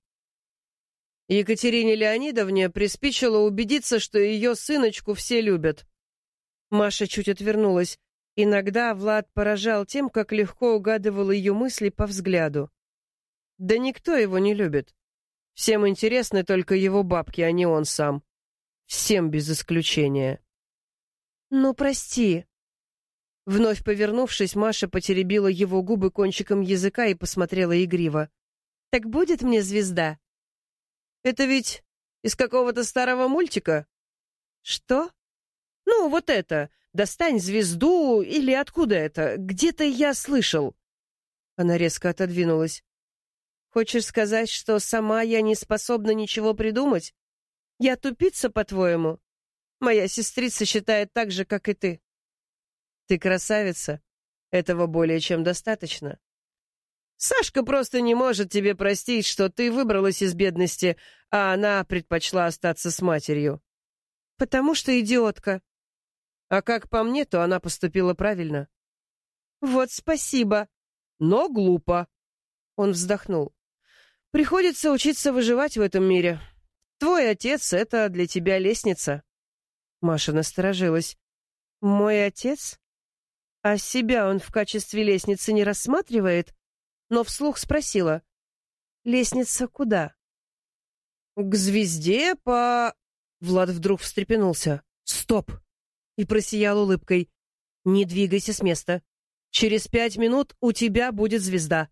Екатерине Леонидовне приспичило убедиться, что ее сыночку все любят. Маша чуть отвернулась. Иногда Влад поражал тем, как легко угадывал ее мысли по взгляду. Да никто его не любит. Всем интересны только его бабки, а не он сам. Всем без исключения. «Ну, прости». Вновь повернувшись, Маша потеребила его губы кончиком языка и посмотрела игриво. «Так будет мне звезда?» «Это ведь из какого-то старого мультика?» «Что?» «Ну, вот это. Достань звезду, или откуда это? Где-то я слышал». Она резко отодвинулась. «Хочешь сказать, что сама я не способна ничего придумать? Я тупица, по-твоему? Моя сестрица считает так же, как и ты». «Ты красавица. Этого более чем достаточно. Сашка просто не может тебе простить, что ты выбралась из бедности, а она предпочла остаться с матерью». «Потому что идиотка». «А как по мне, то она поступила правильно». «Вот спасибо». «Но глупо». Он вздохнул. «Приходится учиться выживать в этом мире. Твой отец — это для тебя лестница». Маша насторожилась. «Мой отец? А себя он в качестве лестницы не рассматривает?» Но вслух спросила. «Лестница куда?» «К звезде по...» Влад вдруг встрепенулся. «Стоп!» И просиял улыбкой. «Не двигайся с места. Через 5 минут у тебя будет звезда».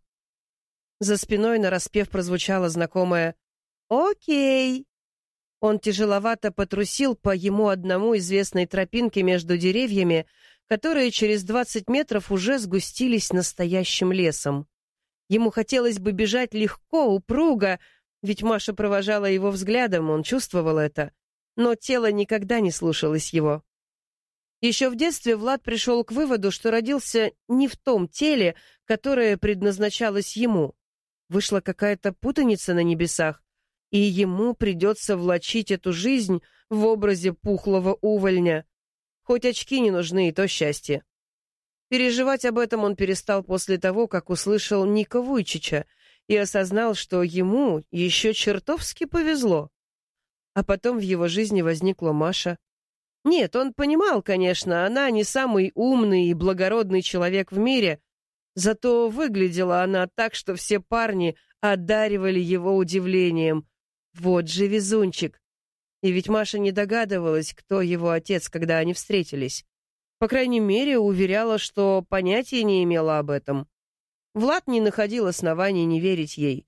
За спиной нараспев прозвучало знакомое «Окей». Он тяжеловато потрусил по ему одному известной тропинке между деревьями, которые через 20 метров уже сгустились настоящим лесом. Ему хотелось бы бежать легко, упруго, ведь Маша провожала его взглядом, он чувствовал это, но тело никогда не слушалось его. Еще в детстве Влад пришел к выводу, что родился не в том теле, которое предназначалось ему. Вышла какая-то путаница на небесах, и ему придется влачить эту жизнь в образе пухлого увольня. Хоть очки не нужны, и то счастье. Переживать об этом он перестал после того, как услышал Ника Вуйчича и осознал, что ему еще чертовски повезло. А потом в его жизни возникла Маша. Нет, он понимал, конечно, она не самый умный и благородный человек в мире, зато выглядела она так, что все парни одаривали его удивлением. Вот же везунчик. И ведь Маша не догадывалась, кто его отец, когда они встретились. По крайней мере, уверяла, что понятия не имела об этом. Влад не находил оснований не верить ей.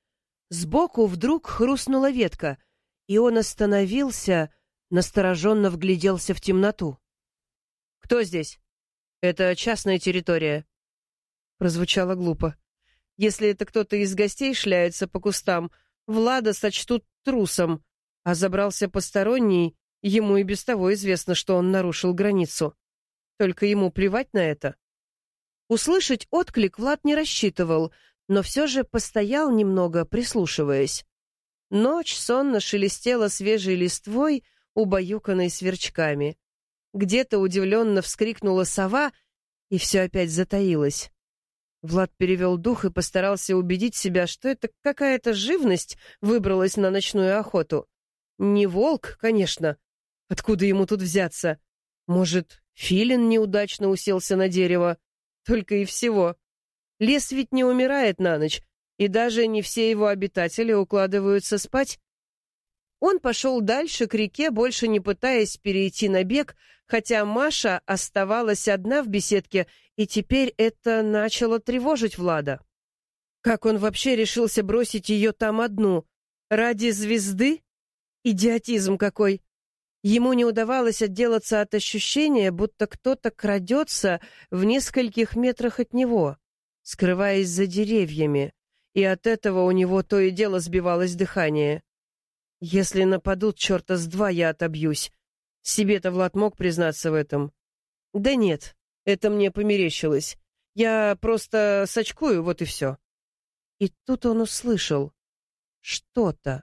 Сбоку вдруг хрустнула ветка, и он остановился, настороженно вгляделся в темноту. «Кто здесь? Это частная территория». Прозвучало глупо. Если это кто-то из гостей шляется по кустам, Влада сочтут трусом, а забрался посторонний, ему и без того известно, что он нарушил границу. Только ему плевать на это. Услышать отклик Влад не рассчитывал, но все же постоял немного, прислушиваясь. Ночь сонно шелестела свежей листвой, убаюканной сверчками. Где-то удивленно вскрикнула сова, и все опять затаилось. Влад перевел дух и постарался убедить себя, что это какая-то живность выбралась на ночную охоту. Не волк, конечно. Откуда ему тут взяться? Может, филин неудачно уселся на дерево? Только и всего. Лес ведь не умирает на ночь, и даже не все его обитатели укладываются спать. Он пошел дальше к реке, больше не пытаясь перейти на бег, хотя Маша оставалась одна в беседке, и теперь это начало тревожить Влада. Как он вообще решился бросить ее там одну? Ради звезды? Идиотизм какой! Ему не удавалось отделаться от ощущения, будто кто-то крадется в нескольких метрах от него, скрываясь за деревьями, и от этого у него то и дело сбивалось дыхание. «Если нападут, черта с два я отобьюсь». Себе-то Влад мог признаться в этом. «Да нет, это мне померещилось. Я просто сочкую, вот и все». И тут он услышал что-то.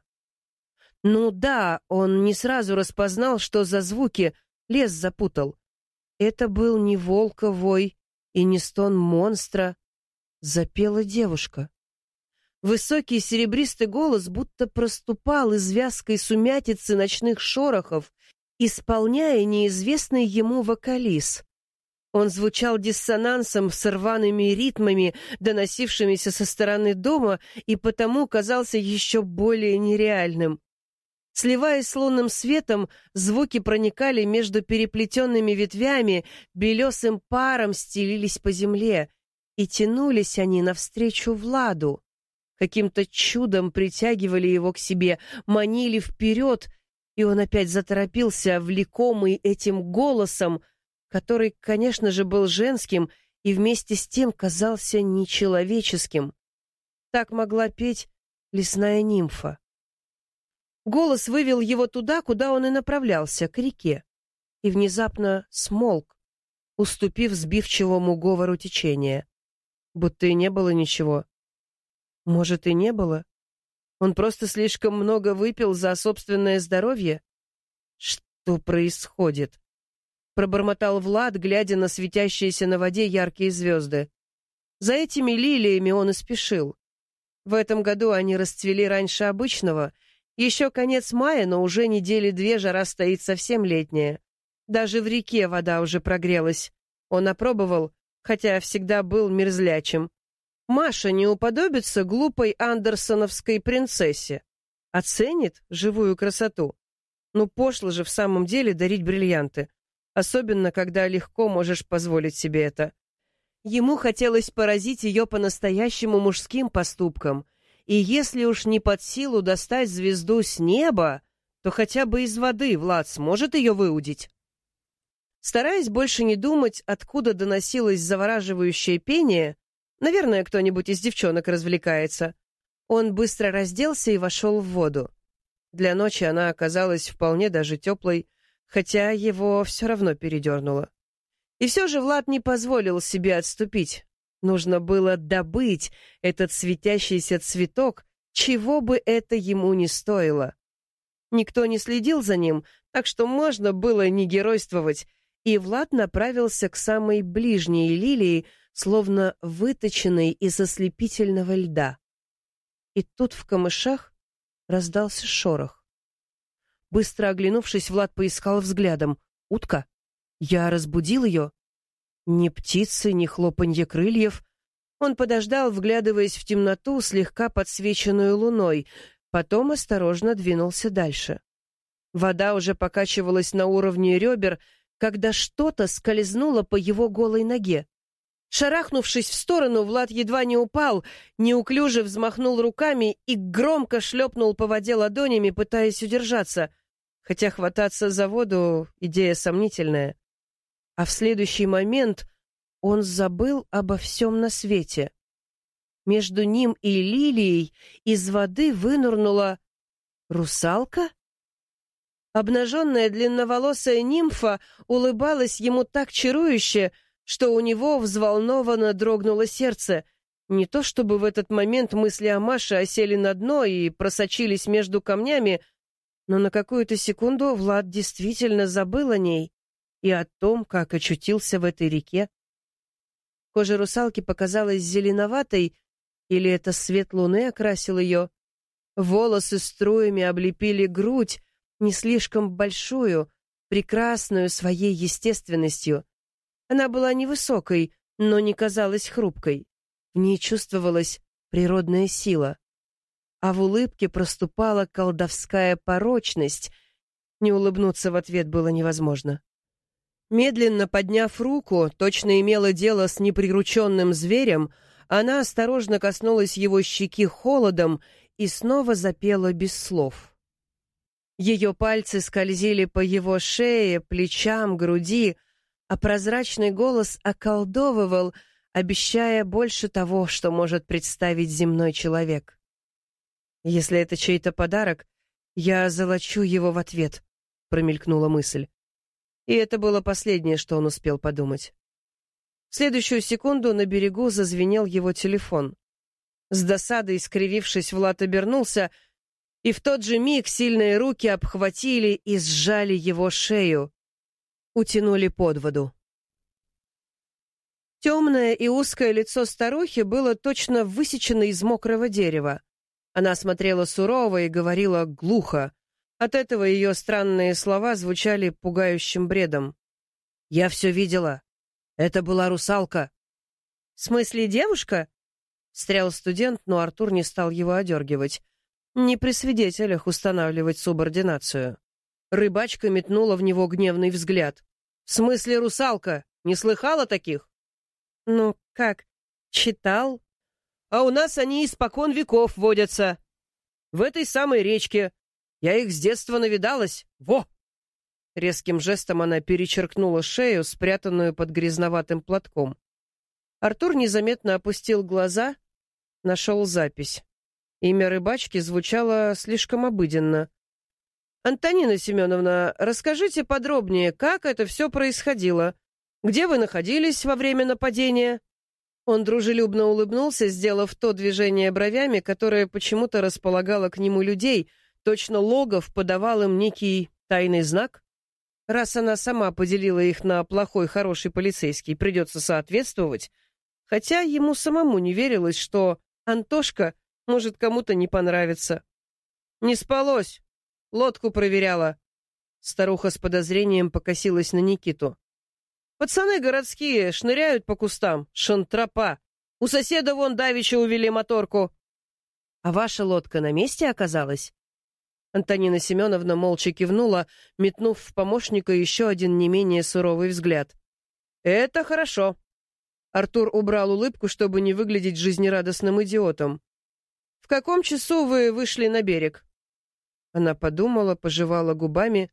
Ну да, он не сразу распознал, что за звуки, лес запутал. Это был не волка вой и не стон монстра. Запела девушка. Высокий серебристый голос будто проступал из вязкой сумятицы ночных шорохов, исполняя неизвестный ему вокализ. Он звучал диссонансом с рваными ритмами, доносившимися со стороны дома, и потому казался еще более нереальным. Сливаясь с лунным светом, звуки проникали между переплетенными ветвями, белесым паром стелились по земле, и тянулись они навстречу Владу. Каким-то чудом притягивали его к себе, манили вперед, и он опять заторопился, влекомый этим голосом, который, конечно же, был женским и вместе с тем казался нечеловеческим. Так могла петь лесная нимфа. Голос вывел его туда, куда он и направлялся, к реке, и внезапно смолк, уступив сбивчивому говору течения. Будто и не было ничего. Может, и не было? Он просто слишком много выпил за собственное здоровье? Что происходит? Пробормотал Влад, глядя на светящиеся на воде яркие звезды. За этими лилиями он и спешил. В этом году они расцвели раньше обычного. Еще конец мая, но уже недели две жара стоит совсем летняя. Даже в реке вода уже прогрелась. Он опробовал, хотя всегда был мерзлячим. Маша не уподобится глупой андерсоновской принцессе. Оценит живую красоту. Ну, пошло же в самом деле дарить бриллианты. Особенно, когда легко можешь позволить себе это. Ему хотелось поразить ее по-настоящему мужским поступкам. И если уж не под силу достать звезду с неба, то хотя бы из воды Влад сможет ее выудить. Стараясь больше не думать, откуда доносилось завораживающее пение, наверное, кто-нибудь из девчонок развлекается, он быстро разделся и вошел в воду. Для ночи она оказалась вполне даже теплой, хотя его все равно передернуло. И все же Влад не позволил себе отступить. Нужно было добыть этот светящийся цветок, чего бы это ему ни стоило. Никто не следил за ним, так что можно было не геройствовать, и Влад направился к самой ближней лилии, словно выточенной из ослепительного льда. И тут в камышах раздался шорох. Быстро оглянувшись, Влад поискал взглядом. Утка? Я разбудил ее? Ни птицы, ни хлопанье крыльев. Он подождал, вглядываясь в темноту, слегка подсвеченную луной, потом осторожно двинулся дальше. Вода уже покачивалась на уровне ребер, когда что-то скользнуло по его голой ноге. Шарахнувшись в сторону, Влад едва не упал, неуклюже взмахнул руками и громко шлепнул по воде ладонями, пытаясь удержаться, хотя хвататься за воду — идея сомнительная. А в следующий момент он забыл обо всем на свете. Между ним и лилией из воды вынырнула русалка? Обнаженная длинноволосая нимфа улыбалась ему так чарующе, что у него взволнованно дрогнуло сердце. Не то чтобы в этот момент мысли о Маше осели на дно и просочились между камнями, но на какую-то секунду Влад действительно забыл о ней и о том, как очутился в этой реке. Кожа русалки показалась зеленоватой, или это свет луны окрасил ее. Волосы струями облепили грудь, не слишком большую, прекрасную своей естественностью. Она была невысокой, но не казалась хрупкой. В ней чувствовалась природная сила. А в улыбке проступала колдовская порочность. Не улыбнуться в ответ было невозможно. Медленно подняв руку, точно имела дело с неприрученным зверем, она осторожно коснулась его щеки холодом и снова запела без слов. Ее пальцы скользили по его шее, плечам, груди, а прозрачный голос околдовывал, обещая больше того, что может представить земной человек. «Если это чей-то подарок, я золочу его в ответ», — промелькнула мысль. И это было последнее, что он успел подумать. В следующую секунду на берегу зазвенел его телефон. С досадой скривившись, Влад обернулся, и в тот же миг сильные руки обхватили и сжали его шею, утянули под воду. Темное и узкое лицо старухи было точно высечено из мокрого дерева. Она смотрела сурово и говорила глухо. От этого ее странные слова звучали пугающим бредом. «Я все видела. Это была русалка». «В смысле девушка?» — встрял студент, но Артур не стал его одергивать. Не при свидетелях устанавливать субординацию. Рыбачка метнула в него гневный взгляд. «В смысле, русалка? Не слыхала таких?» «Ну, как? Читал?» «А у нас они испокон веков водятся. В этой самой речке. Я их с детства навидалась. Во!» Резким жестом она перечеркнула шею, спрятанную под грязноватым платком. Артур незаметно опустил глаза, нашел запись. Имя рыбачки звучало слишком обыденно. «Антонина Семеновна, расскажите подробнее, как это все происходило? Где вы находились во время нападения?» Он дружелюбно улыбнулся, сделав то движение бровями, которое почему-то располагало к нему людей, точно Логов подавал им некий тайный знак. Раз она сама поделила их на плохой, хороший полицейский, придется соответствовать, хотя ему самому не верилось, что Антошка может кому-то не понравиться. «Не спалось. Лодку проверяла». Старуха с подозрением покосилась на Никиту. «Пацаны городские шныряют по кустам. Шантропа. У соседа вон давеча увели моторку». «А ваша лодка на месте оказалась?» Антонина Семеновна молча кивнула, метнув в помощника еще один не менее суровый взгляд. «Это хорошо». Артур убрал улыбку, чтобы не выглядеть жизнерадостным идиотом. «В каком часу вы вышли на берег?» Она подумала, пожевала губами.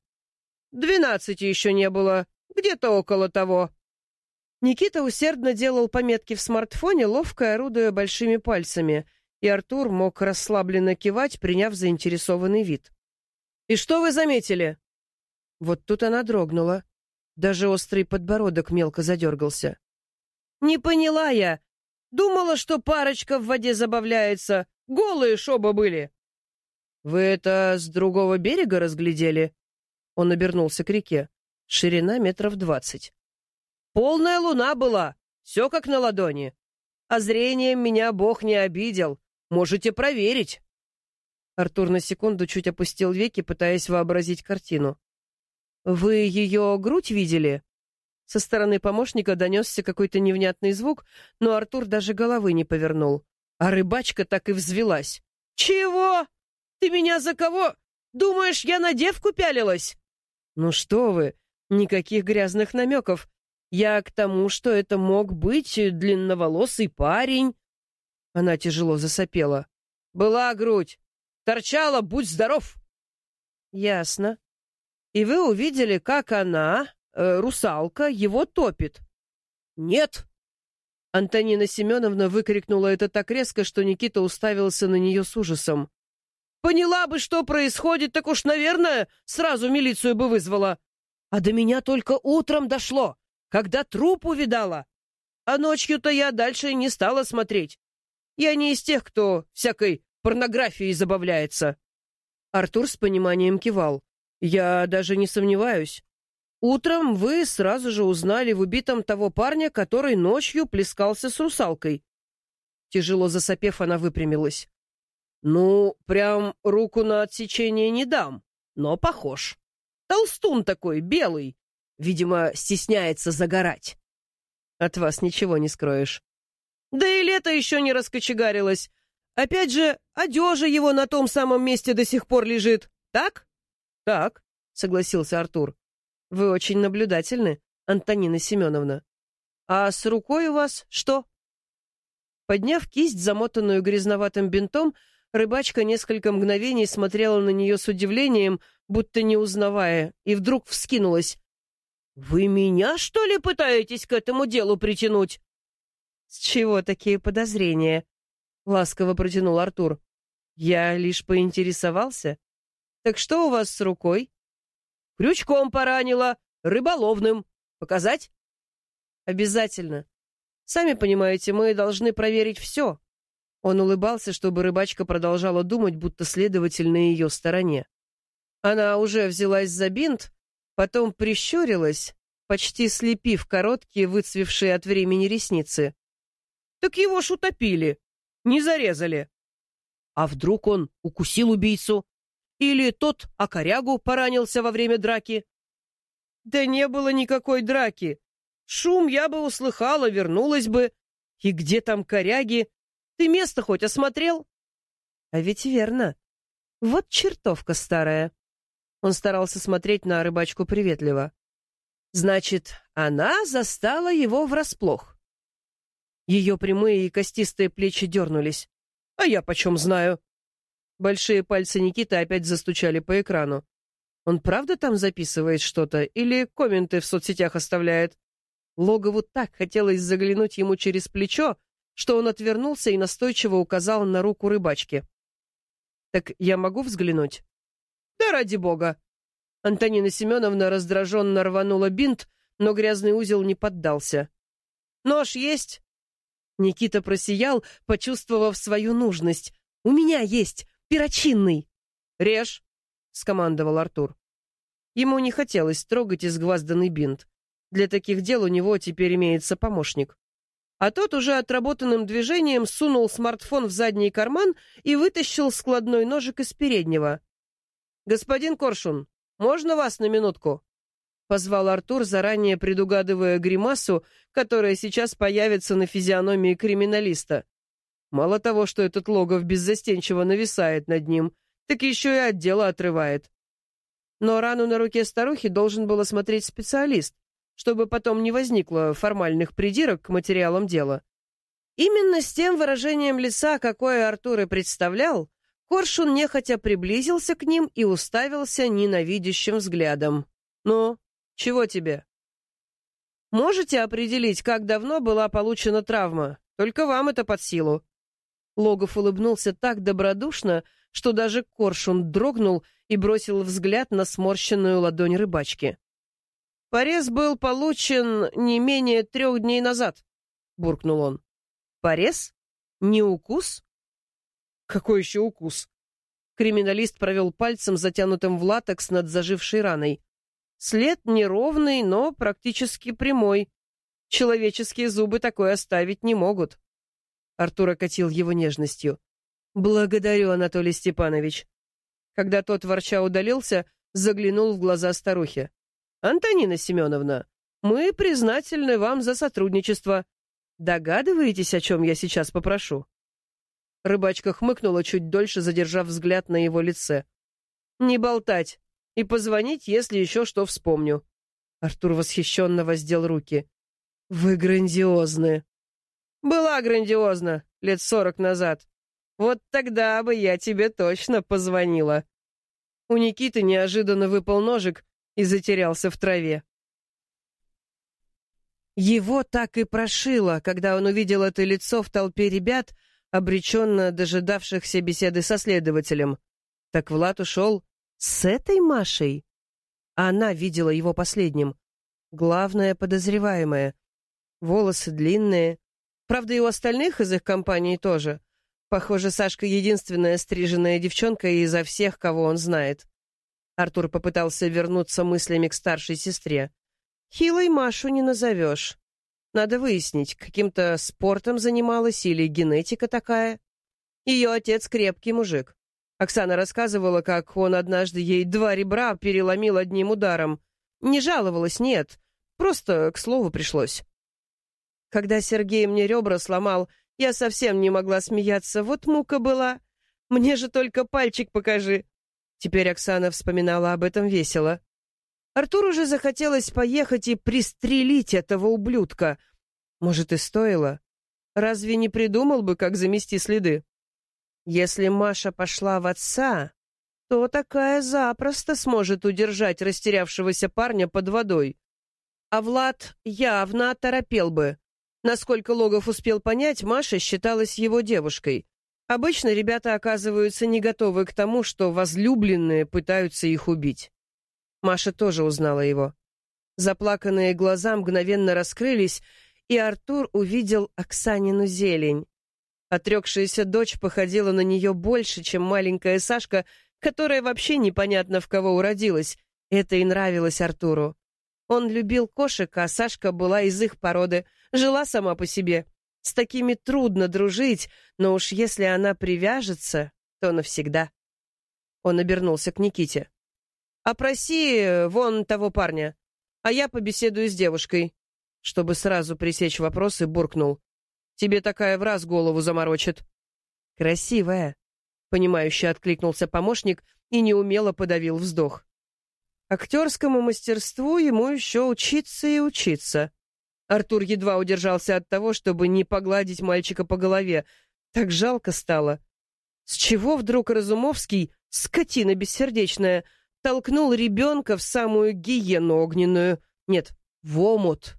12 еще не было. Где-то около того». Никита усердно делал пометки в смартфоне, ловко орудуя большими пальцами, и Артур мог расслабленно кивать, приняв заинтересованный вид. «И что вы заметили?» Вот тут она дрогнула. Даже острый подбородок мелко задергался. «Не поняла я. Думала, что парочка в воде забавляется. Голые шоба были». «Вы это с другого берега разглядели?» Он обернулся к реке. Ширина 20 метров. «Полная луна была. Все как на ладони. А зрением меня Бог не обидел. Можете проверить». Артур на секунду чуть опустил веки, пытаясь вообразить картину. «Вы ее грудь видели?» Со стороны помощника донесся какой-то невнятный звук, но Артур даже головы не повернул. А рыбачка так и взвелась. «Чего? Ты меня за кого? Думаешь, я на девку пялилась?» «Ну что вы, никаких грязных намеков. Я к тому, что это мог быть длинноволосый парень». Она тяжело засопела. «Была грудь. Торчала, будь здоров». «Ясно. И вы увидели, как она, русалка, его топит?» «Нет». Антонина Семеновна выкрикнула это так резко, что Никита уставился на нее с ужасом. «Поняла бы, что происходит, так уж, наверное, сразу милицию бы вызвала. А до меня только утром дошло, когда труп увидала. А ночью-то я дальше не стала смотреть. Я не из тех, кто всякой порнографией забавляется». Артур с пониманием кивал. «Я даже не сомневаюсь. Утром вы сразу же узнали в убитом того парня, который ночью плескался с русалкой». Тяжело засопев, она выпрямилась. «Ну, прям руку на отсечение не дам, но похож. Толстун такой, белый. Видимо, стесняется загорать». «От вас ничего не скроешь». «Да и лето еще не раскочегарилось. Опять же, одежа его на том самом месте до сих пор лежит. Так?» «Так», — согласился Артур. «Вы очень наблюдательны, Антонина Семеновна. А с рукой у вас что?» Подняв кисть, замотанную грязноватым бинтом, рыбачка несколько мгновений смотрела на нее с удивлением, будто не узнавая, и вдруг вскинулась. «Вы меня, что ли, пытаетесь к этому делу притянуть?» «С чего такие подозрения?» — ласково протянул Артур. «Я лишь поинтересовался. Так что у вас с рукой?» «Крючком поранила, рыболовным. Показать?» «Обязательно. Сами понимаете, мы должны проверить все». Он улыбался, чтобы рыбачка продолжала думать, будто следователь на ее стороне. Она уже взялась за бинт, потом прищурилась, почти слепив короткие, выцвевшие от времени ресницы. «Так его ж утопили, не зарезали. А вдруг он укусил убийцу? Или тот о корягу поранился во время драки?» «Да не было никакой драки. Шум я бы услыхала, вернулась бы. И где там коряги? Ты место хоть осмотрел?» «А ведь верно. Вот чертовка старая. Он старался смотреть на рыбачку приветливо. Значит, она застала его врасплох. Ее прямые и костистые плечи дернулись. А я почем знаю? Большие пальцы Никиты опять застучали по экрану. Он правда там записывает что-то или комменты в соцсетях оставляет? Логову так хотелось заглянуть ему через плечо, что он отвернулся и настойчиво указал на руку рыбачки. «Так я могу взглянуть?» «Да ради бога!» Антонина Семеновна раздраженно рванула бинт, но грязный узел не поддался. «Нож есть?» Никита просиял, почувствовав свою нужность. «У меня есть! Перочинный!» «Режь!» — скомандовал Артур. Ему не хотелось трогать изгвазданный бинт. Для таких дел у него теперь имеется помощник. А тот уже отработанным движением сунул смартфон в задний карман и вытащил складной ножик из переднего. «Господин Коршун, можно вас на минутку?» — позвал Артур, заранее предугадывая гримасу, которая сейчас появится на физиономии криминалиста. Мало того, что этот Логов беззастенчиво нависает над ним, так еще и от дела отрывает. Но рану на руке старухи должен был осмотреть специалист, чтобы потом не возникло формальных придирок к материалам дела. Именно с тем выражением лица, какое Артур и представлял, Коршун нехотя приблизился к ним и уставился ненавидящим взглядом. «Ну, чего тебе?» «Можете определить, как давно была получена травма? Только вам это под силу». Логов улыбнулся так добродушно, что даже Коршун дрогнул и бросил взгляд на сморщенную ладонь рыбачки. «Порез был получен не менее 3 дней назад», — буркнул он. «Порез? Не укус?» «Какой еще укус?» Криминалист провел пальцем, затянутым в латекс, над зажившей раной. «След неровный, но практически прямой. Человеческие зубы такое оставить не могут». Артур окатил его нежностью. «Благодарю, Анатолий Степанович». Когда тот, ворча, удалился, заглянул в глаза старухи. «Антонина Семеновна, мы признательны вам за сотрудничество. Догадываетесь, о чем я сейчас попрошу?» Рыбачка хмыкнула, чуть дольше задержав взгляд на его лице. «Не болтать и позвонить, если еще что вспомню». Артур восхищенно воздел руки. «Вы грандиозны». «Была грандиозна 40 лет назад. Вот тогда бы я тебе точно позвонила». У Никиты неожиданно выпал ножик и затерялся в траве. Его так и прошило, когда он увидел это лицо в толпе ребят, обреченно дожидавшихся беседы со следователем. Так Влад ушел с этой Машей? А она видела его последним. Главная подозреваемая. Волосы длинные. Правда, и у остальных из их компании тоже. Похоже, Сашка единственная стриженная девчонка изо всех, кого он знает. Артур попытался вернуться мыслями к старшей сестре. Хилой Машу не назовешь. Надо выяснить, каким-то спортом занималась или генетика такая. Ее отец крепкий мужик. Оксана рассказывала, как он однажды ей 2 ребра переломил одним ударом. Не жаловалась, нет. Просто к слову пришлось. Когда Сергей мне ребра сломал, я совсем не могла смеяться. Вот мука была. Мне же только пальчик покажи. Теперь Оксана вспоминала об этом весело. Артуру уже захотелось поехать и пристрелить этого ублюдка. Может, и стоило. Разве не придумал бы, как замести следы? Если Маша пошла в отца, то такая запросто сможет удержать растерявшегося парня под водой. А Влад явно оторопел бы. Насколько Логов успел понять, Маша считалась его девушкой. Обычно ребята оказываются не готовы к тому, что возлюбленные пытаются их убить. Маша тоже узнала его. Заплаканные глаза мгновенно раскрылись, и Артур увидел Оксанину зелень. Отрекшаяся дочь походила на нее больше, чем маленькая Сашка, которая вообще непонятно в кого уродилась. Это и нравилось Артуру. Он любил кошек, а Сашка была из их породы, жила сама по себе. С такими трудно дружить, но уж если она привяжется, то навсегда. Он обернулся к Никите. «Опроси вон того парня, а я побеседую с девушкой». Чтобы сразу пресечь вопросы, буркнул. «Тебе такая враз голову заморочит». «Красивая». понимающе откликнулся помощник и неумело подавил вздох. Актерскому мастерству ему еще учиться и учиться. Артур едва удержался от того, чтобы не погладить мальчика по голове. Так жалко стало. С чего вдруг Разумовский, скотина бессердечная, толкнул ребенка в самую гиену огненную? Нет, в омут.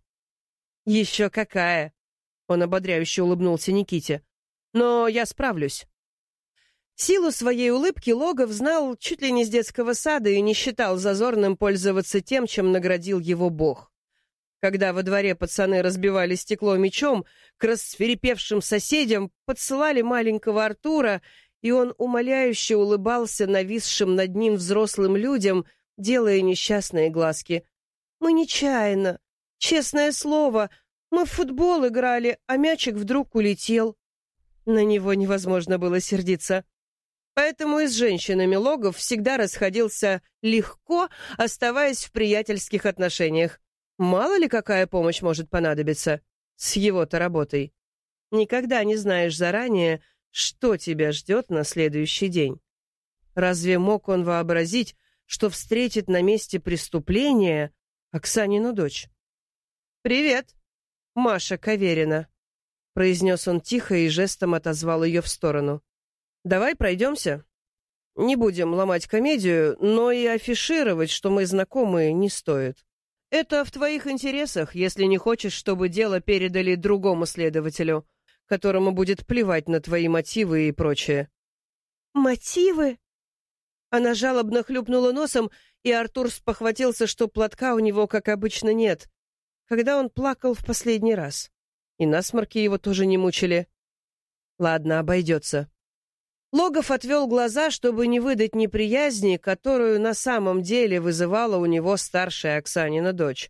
Еще какая! Он ободряюще улыбнулся Никите. Но я справлюсь. Силу своей улыбки Логов знал чуть ли не с детского сада и не считал зазорным пользоваться тем, чем наградил его Бог. Когда во дворе пацаны разбивали стекло мечом, к рассвирепевшим соседям подсылали маленького Артура, и он умоляюще улыбался нависшим над ним взрослым людям, делая несчастные глазки. «Мы нечаянно. Честное слово, мы в футбол играли, а мячик вдруг улетел». На него невозможно было сердиться. Поэтому и с женщинами Логов всегда расходился легко, оставаясь в приятельских отношениях. Мало ли какая помощь может понадобиться с его-то работой. Никогда не знаешь заранее, что тебя ждет на следующий день. Разве мог он вообразить, что встретит на месте преступления Оксанину дочь? «Привет, Маша Каверина», — произнес он тихо и жестом отозвал ее в сторону. «Давай пройдемся. Не будем ломать комедию, но и афишировать, что мы знакомы, не стоит. Это в твоих интересах, если не хочешь, чтобы дело передали другому следователю, которому будет плевать на твои мотивы и прочее». «Мотивы?» Она жалобно хлюпнула носом, и Артур спохватился, что платка у него, как обычно, нет, когда он плакал в последний раз. И насморки его тоже не мучили. Ладно, обойдется. Логов отвел глаза, чтобы не выдать неприязни, которую на самом деле вызывала у него старшая Оксанина дочь.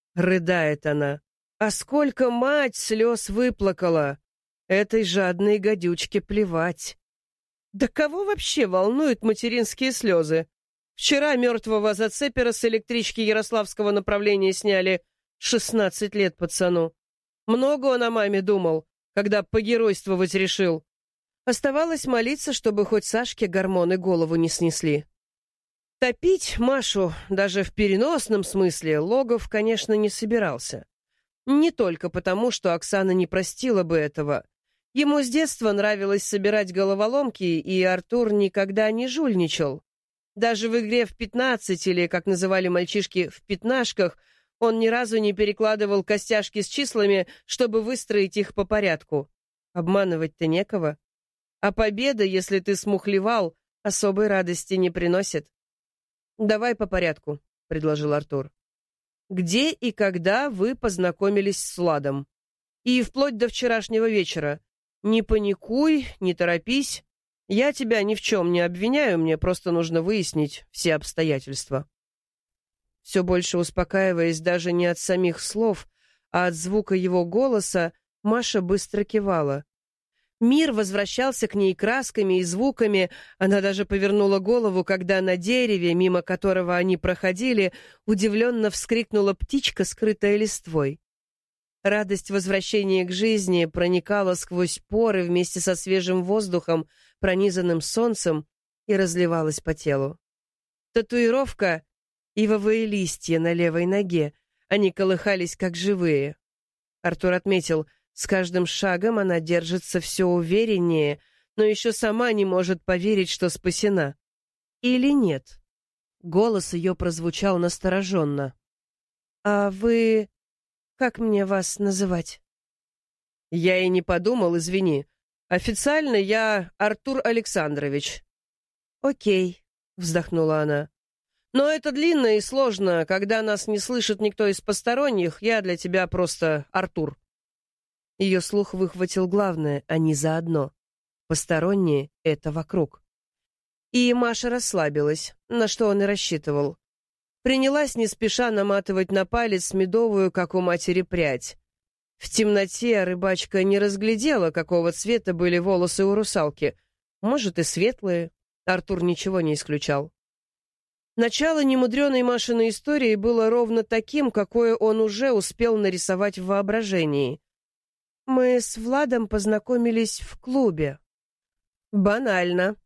Рыдает она. А сколько мать слез выплакала! Этой жадной гадючке плевать. Да кого вообще волнуют материнские слезы? Вчера мертвого зацепера с электрички Ярославского направления сняли. 16 лет пацану. Много он о маме думал, когда погеройствовать решил. Оставалось молиться, чтобы хоть Сашке гормоны голову не снесли. Топить Машу, даже в переносном смысле, Логов, конечно, не собирался. Не только потому, что Оксана не простила бы этого. Ему с детства нравилось собирать головоломки, и Артур никогда не жульничал. Даже в игре в 15, или, как называли мальчишки, в пятнашках, он ни разу не перекладывал костяшки с числами, чтобы выстроить их по порядку. Обманывать-то некого. А победа, если ты смухлевал, особой радости не приносит. «Давай по порядку», — предложил Артур. «Где и когда вы познакомились с Владом? И вплоть до вчерашнего вечера. Не паникуй, не торопись. Я тебя ни в чем не обвиняю, мне просто нужно выяснить все обстоятельства». Все больше успокаиваясь даже не от самих слов, а от звука его голоса, Маша быстро кивала. Мир возвращался к ней красками и звуками, она даже повернула голову, когда на дереве, мимо которого они проходили, удивленно вскрикнула птичка, скрытая листвой. Радость возвращения к жизни проникала сквозь поры вместе со свежим воздухом, пронизанным солнцем, и разливалась по телу. Татуировка — ивовые листья на левой ноге, они колыхались как живые. Артур отметил — с каждым шагом она держится все увереннее, но еще сама не может поверить, что спасена. Или нет? Голос ее прозвучал настороженно. «А вы... как мне вас называть?» «Я и не подумал, извини. Официально я Артур Александрович». «Окей», — вздохнула она. «Но это длинно и сложно. Когда нас не слышит никто из посторонних, я для тебя просто Артур». Ее слух выхватил главное, они заодно. Посторонние — это вокруг. И Маша расслабилась, на что он и рассчитывал. Принялась не спеша наматывать на палец медовую, как у матери, прядь. В темноте рыбачка не разглядела, какого цвета были волосы у русалки. Может, и светлые. Артур ничего не исключал. Начало немудреной Машиной истории было ровно таким, какое он уже успел нарисовать в воображении. Мы с Владом познакомились в клубе. Банально.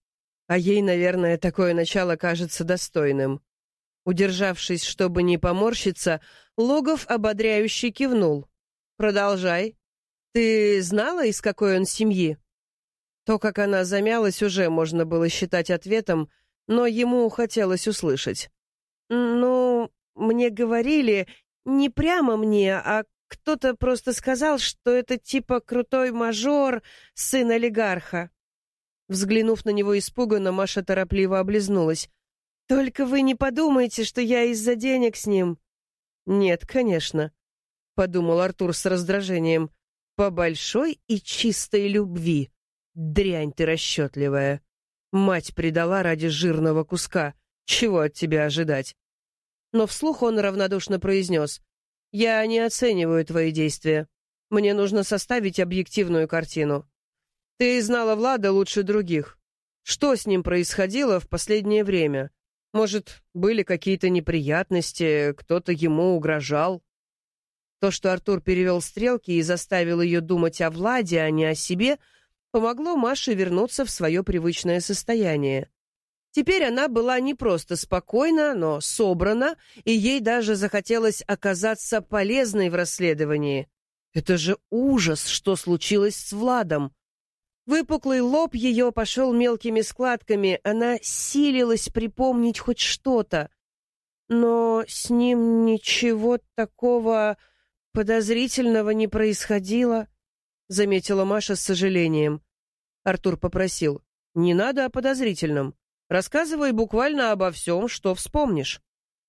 А ей, наверное, такое начало кажется достойным. Удержавшись, чтобы не поморщиться, Логов ободряюще кивнул. «Продолжай. Ты знала, из какой он семьи?» То, как она замялась, уже можно было считать ответом, но ему хотелось услышать. «Ну, мне говорили, не прямо мне, а кто-то просто сказал, что это типа крутой мажор, сын олигарха». Взглянув на него испуганно, Маша торопливо облизнулась. «Только вы не подумайте, что я из-за денег с ним». «Нет, конечно», — подумал Артур с раздражением. «По большой и чистой любви. Дрянь ты расчетливая. Мать предала ради жирного куска. Чего от тебя ожидать?» Но вслух он равнодушно произнес: «Я не оцениваю твои действия. Мне нужно составить объективную картину. Ты знала Влада лучше других. Что с ним происходило в последнее время? Может, были какие-то неприятности, кто-то ему угрожал?» То, что Артур перевел стрелки и заставил ее думать о Владе, а не о себе, помогло Маше вернуться в свое привычное состояние. Теперь она была не просто спокойна, но собрана, и ей даже захотелось оказаться полезной в расследовании. Это же ужас, что случилось с Владом. Выпуклый лоб ее пошел мелкими складками, она силилась припомнить хоть что-то. Но с ним ничего такого подозрительного не происходило, заметила Маша с сожалением. Артур попросил: «Не надо о подозрительном. Рассказывай буквально обо всем, что вспомнишь».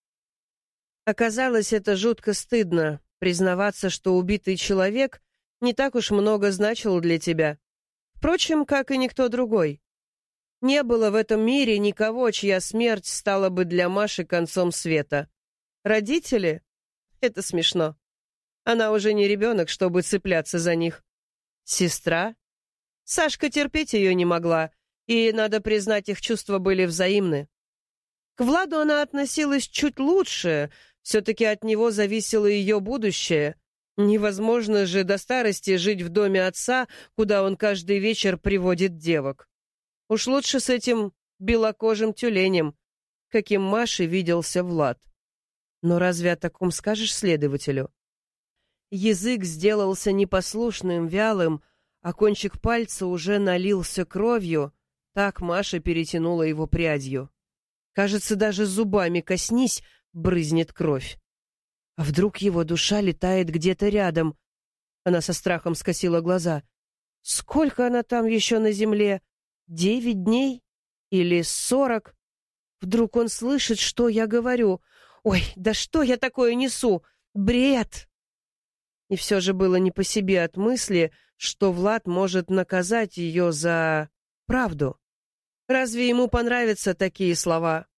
Оказалось, это жутко стыдно, признаваться, что убитый человек не так уж много значил для тебя. Впрочем, как и никто другой. Не было в этом мире никого, чья смерть стала бы для Маши концом света. Родители? Это смешно. Она уже не ребенок, чтобы цепляться за них. Сестра? Сашка терпеть ее не могла, и, надо признать, их чувства были взаимны. К Владу она относилась чуть лучше, все-таки от него зависело ее будущее. Невозможно же до старости жить в доме отца, куда он каждый вечер приводит девок. Уж лучше с этим белокожим тюленем, каким Маше виделся Влад. Но разве о таком скажешь следователю? Язык сделался непослушным, вялым, а кончик пальца уже налился кровью, так Маша перетянула его прядью. Кажется, даже зубами коснись, брызнет кровь. А вдруг его душа летает где-то рядом? Она со страхом скосила глаза. Сколько она там еще на земле? 9 дней? Или 40? Вдруг он слышит, что я говорю? Ой, да что я такое несу? Бред! И все же было не по себе от мысли, что Влад может наказать ее за правду. Разве ему понравятся такие слова?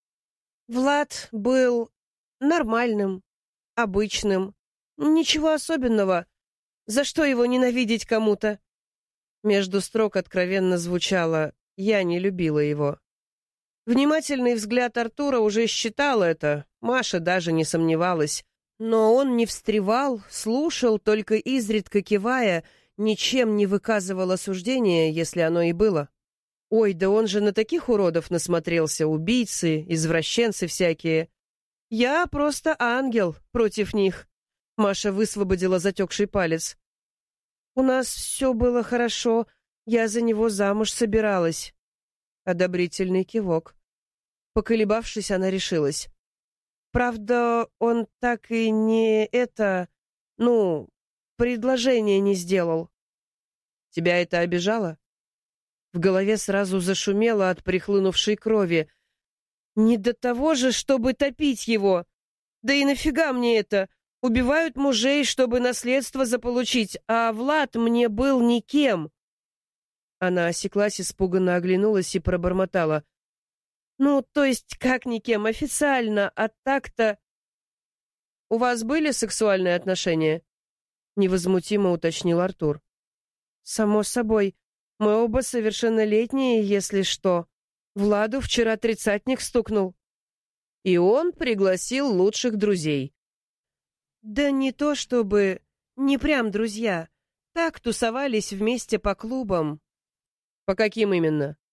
Влад был нормальным, обычным, ничего особенного. За что его ненавидеть кому-то? Между строк откровенно звучало: «Я не любила его». Внимательный взгляд Артура уже считал это, Маша даже не сомневалась. Но он не встревал, слушал, только изредка кивая, ничем не выказывал осуждения, если оно и было. Ой, да он же на таких уродов насмотрелся, убийцы, извращенцы всякие. Я просто ангел против них. Маша высвободила затекший палец. У нас все было хорошо, я за него замуж собиралась. Одобрительный кивок. Поколебавшись, она решилась. Правда, он так и не предложение не сделал. Тебя это обижало? В голове сразу зашумело от прихлынувшей крови. Не до того же, чтобы топить его. Да и нафига мне это? Убивают мужей, чтобы наследство заполучить, а Влад мне был никем. Она осеклась, испуганно оглянулась и пробормотала: «Ну, то есть как никем, официально, а так-то...» «У вас были сексуальные отношения?» — невозмутимо уточнил Артур. «Само собой. Мы оба совершеннолетние, если что. Владу вчера 30-ник стукнул». «И он пригласил лучших друзей?» «Да не то чтобы... Не прям друзья. Так тусовались вместе по клубам». «По каким именно?»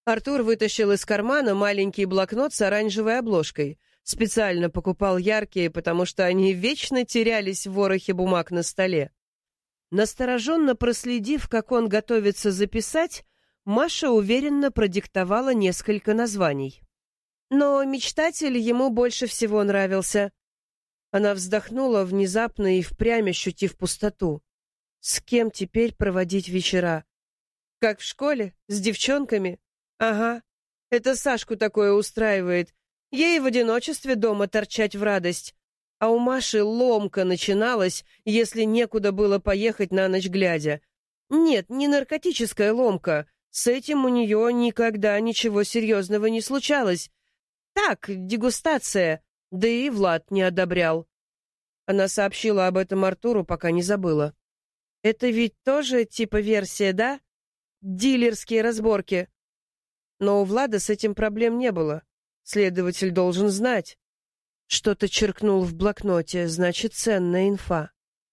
Артур вытащил из кармана маленький блокнот с оранжевой обложкой. Специально покупал яркие, потому что они вечно терялись в ворохе бумаг на столе. Настороженно проследив, как он готовится записать, Маша уверенно продиктовала несколько названий. Но мечтатель ему больше всего нравился. Она вздохнула, внезапно и впрямь ощутив пустоту. С кем теперь проводить вечера? Как в школе? С девчонками? Ага, это Сашку такое устраивает. Ей в одиночестве дома торчать в радость. А у Маши ломка начиналась, если некуда было поехать на ночь глядя. Нет, не наркотическая ломка. С этим у нее никогда ничего серьезного не случалось. Так, дегустация. Да и Влад не одобрял. Она сообщила об этом Артуру, пока не забыла. Это ведь тоже типа версия, да? Дилерские разборки. Но у Влада с этим проблем не было. Следователь должен знать. Что-то черкнул в блокноте, значит, ценная инфа.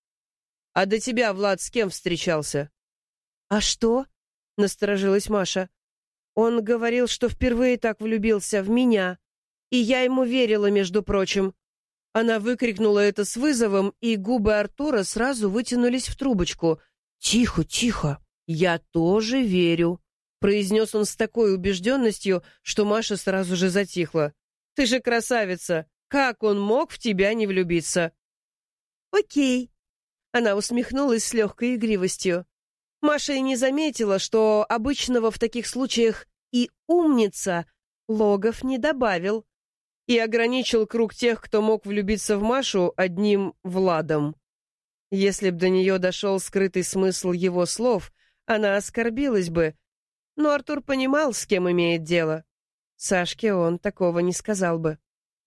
А до тебя Влад с кем встречался? А что? Насторожилась Маша. Он говорил, что впервые так влюбился в меня. И я ему верила, между прочим. Она выкрикнула это с вызовом, и губы Артура сразу вытянулись в трубочку. «Тихо, тихо! Я тоже верю!» Произнес он с такой убежденностью, что Маша сразу же затихла. «Ты же красавица! Как он мог в тебя не влюбиться?» «Окей!» Она усмехнулась с легкой игривостью. Маша и не заметила, что обычного в таких случаях и умница Логов не добавил. И ограничил круг тех, кто мог влюбиться в Машу, одним Владом. Если б до нее дошел скрытый смысл его слов, она оскорбилась бы. Но Артур понимал, с кем имеет дело. Сашке он такого не сказал бы.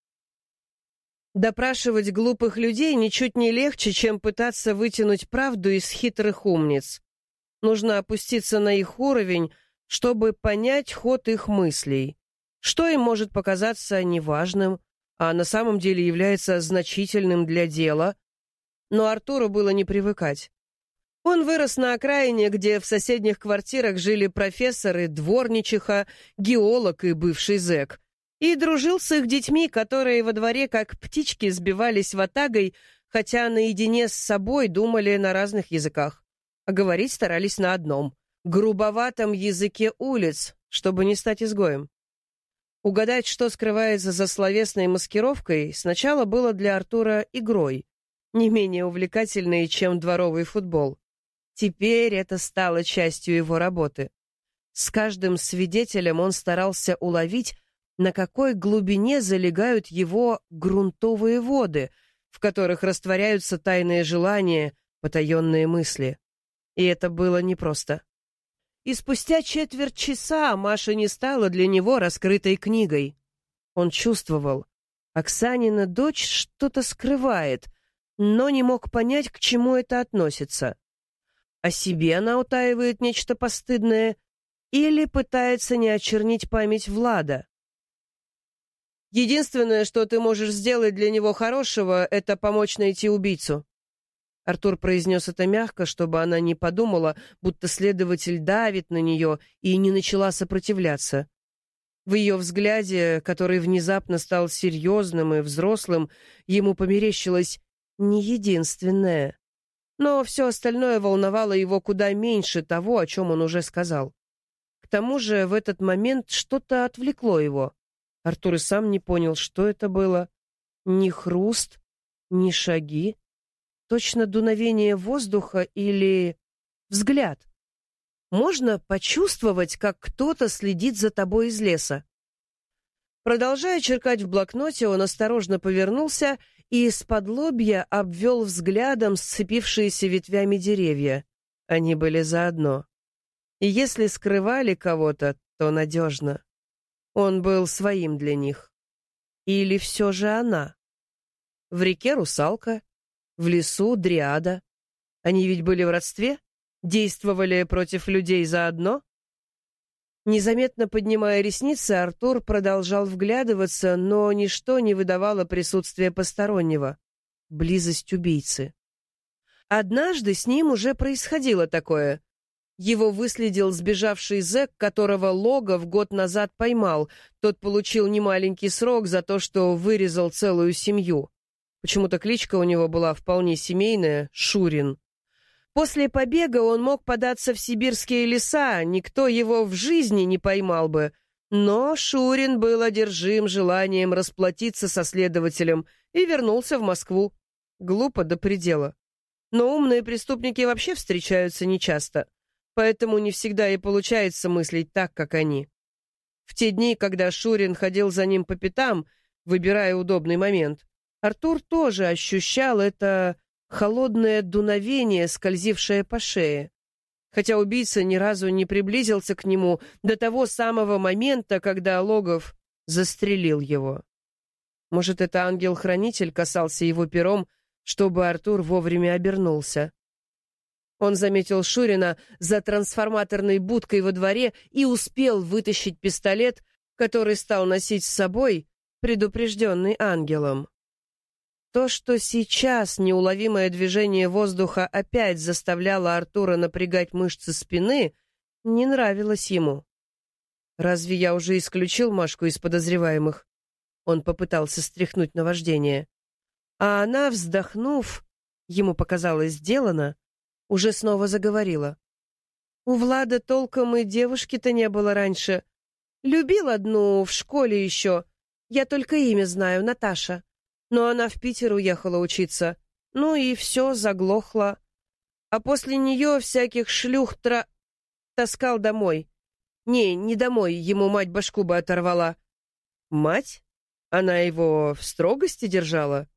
Допрашивать глупых людей ничуть не легче, чем пытаться вытянуть правду из хитрых умниц. Нужно опуститься на их уровень, чтобы понять ход их мыслей. Что им может показаться неважным, а на самом деле является значительным для дела. Но Артуру было не привыкать. Он вырос на окраине, где в соседних квартирах жили профессоры, дворничиха, геолог и бывший зэк. И дружил с их детьми, которые во дворе как птички сбивались ватагой, хотя наедине с собой думали на разных языках. А говорить старались на одном — грубоватом языке улиц, чтобы не стать изгоем. Угадать, что скрывается за словесной маскировкой, сначала было для Артура игрой, не менее увлекательной, чем дворовый футбол. Теперь это стало частью его работы. С каждым свидетелем он старался уловить, на какой глубине залегают его грунтовые воды, в которых растворяются тайные желания, потаенные мысли. И это было непросто. И спустя четверть часа Маша не стала для него раскрытой книгой. Он чувствовал, Оксанина дочь что-то скрывает, но не мог понять, к чему это относится. О себе она утаивает нечто постыдное или пытается не очернить память Влада. «Единственное, что ты можешь сделать для него хорошего, это помочь найти убийцу». Артур произнес это мягко, чтобы она не подумала, будто следователь давит на нее и не начала сопротивляться. В ее взгляде, который внезапно стал серьезным и взрослым, ему померещилось «не единственное». Но все остальное волновало его куда меньше того, о чем он уже сказал. К тому же в этот момент что-то отвлекло его. Артур и сам не понял, что это было. Ни хруст, ни шаги. Точно дуновение воздуха или взгляд. Можно почувствовать, как кто-то следит за тобой из леса. Продолжая черкать в блокноте, он осторожно повернулся и исподлобья обвел взглядом сцепившиеся ветвями деревья. Они были заодно. И если скрывали кого-то, то надежно. Он был своим для них. Или все же она? В реке русалка, в лесу дриада. Они ведь были в родстве? Действовали против людей заодно? Незаметно поднимая ресницы, Артур продолжал вглядываться, но ничто не выдавало присутствия постороннего. Близость убийцы. Однажды с ним уже происходило такое. Его выследил сбежавший зэк, которого Логов год назад поймал. Тот получил немаленький срок за то, что вырезал целую семью. Почему-то кличка у него была вполне семейная — Шурин. После побега он мог податься в сибирские леса, никто его в жизни не поймал бы. Но Шурин был одержим желанием расплатиться со следователем и вернулся в Москву. Глупо до предела. Но умные преступники вообще встречаются нечасто. Поэтому не всегда и получается мыслить так, как они. В те дни, когда Шурин ходил за ним по пятам, выбирая удобный момент, Артур тоже ощущал это холодное дуновение, скользившее по шее. Хотя убийца ни разу не приблизился к нему до того самого момента, когда Логов застрелил его. Может, это ангел-хранитель касался его пером, чтобы Артур вовремя обернулся. Он заметил Шурина за трансформаторной будкой во дворе и успел вытащить пистолет, который стал носить с собой, предупрежденный ангелом. То, что сейчас неуловимое движение воздуха опять заставляло Артура напрягать мышцы спины, не нравилось ему. «Разве я уже исключил Машку из подозреваемых?» Он попытался стряхнуть наваждение. А она, вздохнув, ему показалось сделано, уже снова заговорила. «У Влада толком и девушки-то не было раньше. Любил одну в школе еще. Я только имя знаю, Наташа. Но она в Питер уехала учиться. Ну и все, заглохло. А после нее всяких шлюх таскал домой. Не домой, ему мать башку бы оторвала». «Мать? Она его в строгости держала?»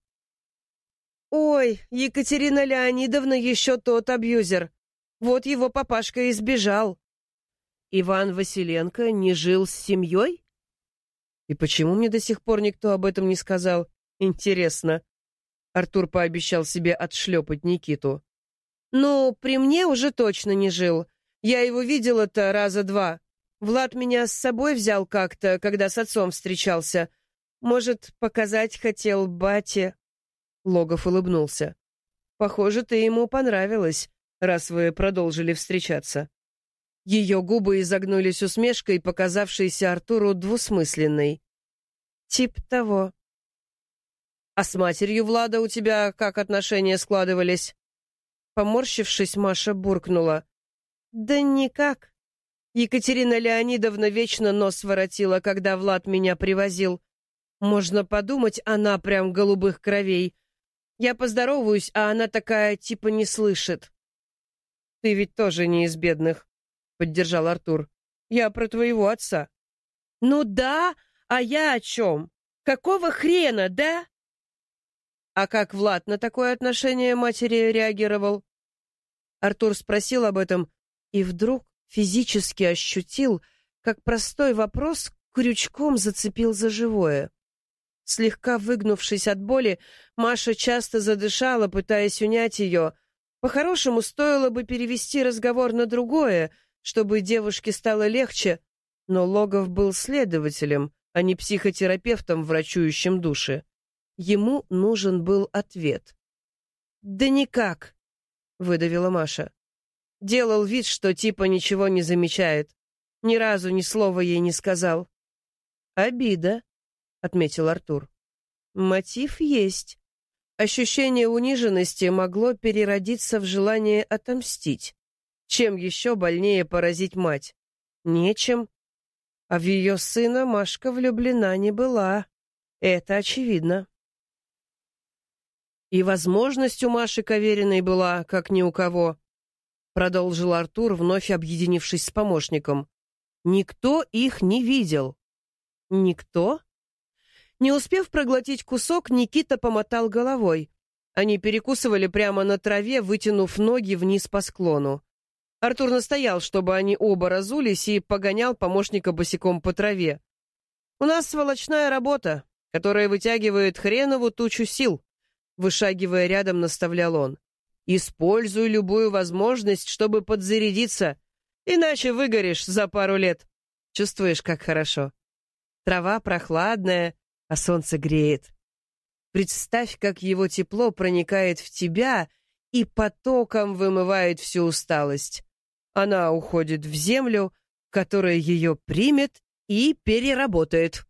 «Ой, Екатерина Леонидовна еще тот абьюзер. Вот его папашка и сбежал». «Иван Василенко не жил с семьей? И почему мне до сих пор никто об этом не сказал? Интересно». Артур пообещал себе отшлепать Никиту. «Ну, при мне уже точно не жил. Я его видела-то раза два. Влад меня с собой взял как-то, когда с отцом встречался. Может, показать хотел бате». Логов улыбнулся. «Похоже, ты ему понравилась, раз вы продолжили встречаться». Ее губы изогнулись усмешкой, показавшейся Артуру двусмысленной. «Тип того». «А с матерью Влада у тебя как отношения складывались?» Поморщившись, Маша буркнула. «Да никак. Екатерина Леонидовна вечно нос воротила, когда Влад меня привозил. Можно подумать, она прям голубых кровей. Я поздороваюсь, а она такая, типа, не слышит». «Ты ведь тоже не из бедных», — поддержал Артур. «Я про твоего отца». «Ну да, а я о чем? Какого хрена, да?» «А как Влад на такое отношение матери реагировал?» Артур спросил об этом и вдруг физически ощутил, как простой вопрос крючком зацепил за живое. Слегка выгнувшись от боли, Маша часто задышала, пытаясь унять ее. По-хорошему, стоило бы перевести разговор на другое, чтобы девушке стало легче, но Логов был следователем, а не психотерапевтом, врачующим души. Ему нужен был ответ. «Да никак», — выдавила Маша. Делал вид, что типа ничего не замечает. Ни разу ни слова ей не сказал. «Обида», — отметил Артур. «Мотив есть. Ощущение униженности могло переродиться в желание отомстить. Чем еще больнее поразить мать? Нечем. А в ее сына Машка влюблена не была. Это очевидно. И возможность у Маши Кавериной была, как ни у кого», — продолжил Артур, вновь объединившись с помощником. «Никто их не видел». «Никто?» Не успев проглотить кусок, Никита помотал головой. Они перекусывали прямо на траве, вытянув ноги вниз по склону. Артур настоял, чтобы они оба разулись, и погонял помощника босиком по траве. «У нас сволочная работа, которая вытягивает хренову тучу сил», — вышагивая рядом, наставлял он. «Используй любую возможность, чтобы подзарядиться, иначе выгоришь за пару лет. Чувствуешь, как хорошо? Трава прохладная, а солнце греет. Представь, как его тепло проникает в тебя и потоком вымывает всю усталость. Она уходит в землю, которая ее примет и переработает.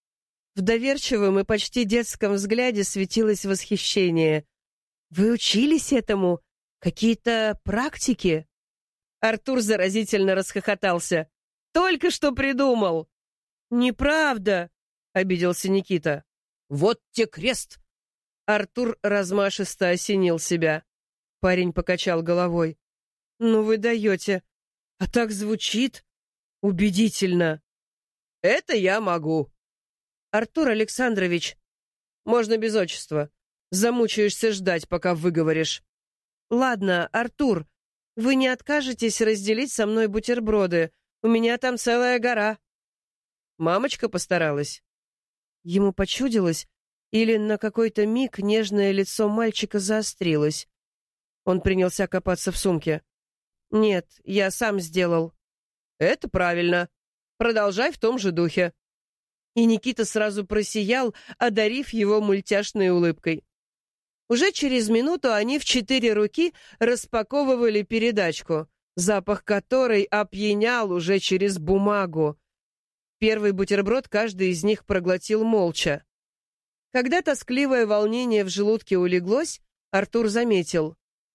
В доверчивом и почти детском взгляде светилось восхищение. «Вы учились этому? Какие-то практики?» Артур заразительно расхохотался. «Только что придумал!» «Неправда!» — обиделся Никита. «Вот те крест!» Артур размашисто осенил себя. Парень покачал головой. «Ну вы даете! А так звучит убедительно!» «Это я могу!» «Артур Александрович, можно без отчества. Замучаешься ждать, пока выговоришь». «Ладно, Артур, вы не откажетесь разделить со мной бутерброды? У меня там целая гора». Мамочка постаралась. Ему почудилось, или на какой-то миг нежное лицо мальчика заострилось. Он принялся копаться в сумке. «Нет, я сам сделал». «Это правильно. Продолжай в том же духе». И Никита сразу просиял, одарив его мультяшной улыбкой. Уже через минуту они в 4 руки распаковывали передачку, запах которой опьянял уже через бумагу. Первый бутерброд каждый из них проглотил молча. Когда тоскливое волнение в желудке улеглось, Артур заметил.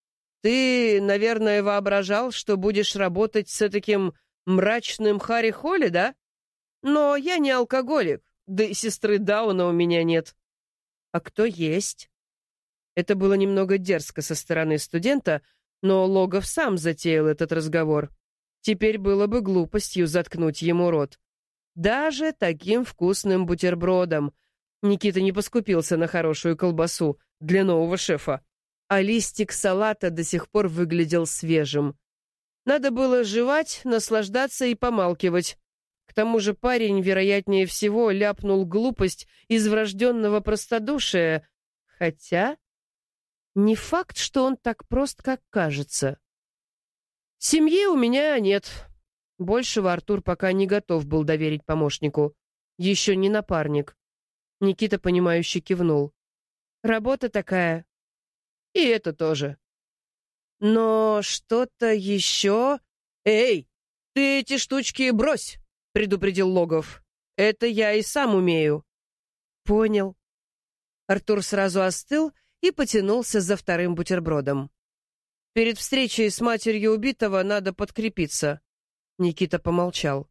«Ты, наверное, воображал, что будешь работать с таким мрачным Харри Холли, да? Но я не алкоголик, да и сестры Дауна у меня нет». «А кто есть?» Это было немного дерзко со стороны студента, но Логов сам затеял этот разговор. Теперь было бы глупостью заткнуть ему рот. Даже таким вкусным бутербродом. Никита не поскупился на хорошую колбасу для нового шефа, а листик салата до сих пор выглядел свежим. Надо было жевать, наслаждаться и помалкивать. К тому же парень, вероятнее всего, ляпнул глупость из врожденного простодушия, хотя не факт, что он так прост, как кажется. «Семьи у меня нет». Большего Артур пока не готов был доверить помощнику. Еще не напарник. Никита, понимающе кивнул. «Работа такая». «И это тоже». «Но что-то еще...» «Эй, ты эти штучки брось!» — предупредил Логов. «Это я и сам умею». «Понял». Артур сразу остыл и потянулся за вторым бутербродом. «Перед встречей с матерью убитого надо подкрепиться». Никита помолчал.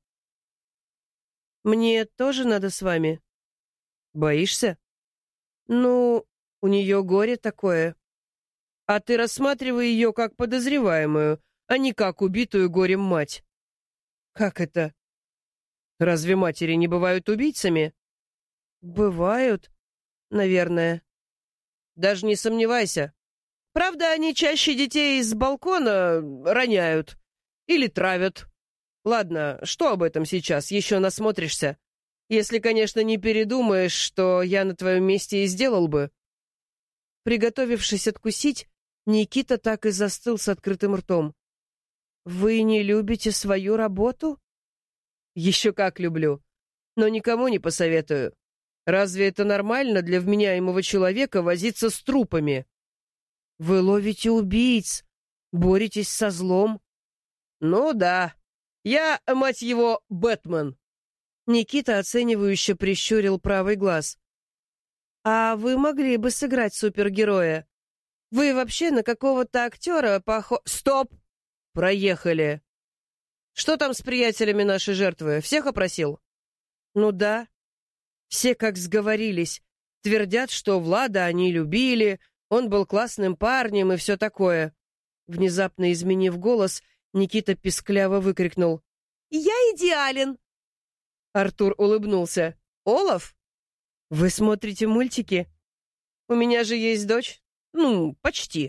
«Мне тоже надо с вами?» «Боишься?» «Ну, у нее горе такое». «А ты рассматривай ее как подозреваемую, а не как убитую горем мать». «Как это?» «Разве матери не бывают убийцами?» «Бывают, наверное». «Даже не сомневайся. Правда, они чаще детей с балкона роняют или травят. Ладно, что об этом сейчас? Еще насмотришься. Если, конечно, не передумаешь, что я на твоем месте и сделал бы». Приготовившись откусить, Никита так и застыл с открытым ртом. «Вы не любите свою работу?» «Еще как люблю, но никому не посоветую. Разве это нормально для вменяемого человека возиться с трупами?» «Вы ловите убийц, боретесь со злом». «Ну да, я, мать его, Бэтмен». Никита оценивающе прищурил правый глаз. «А вы могли бы сыграть супергероя? Вы вообще на какого-то актера Стоп! Проехали. Что там с приятелями нашей жертвы? Всех опросил?» «Ну да. Все как сговорились. Твердят, что Влада они любили, он был классным парнем и все такое». Внезапно изменив голос, Никита пискляво выкрикнул: «Я идеален!» Артур улыбнулся. «Олаф? Вы смотрите мультики? У меня же есть дочь. Ну, почти».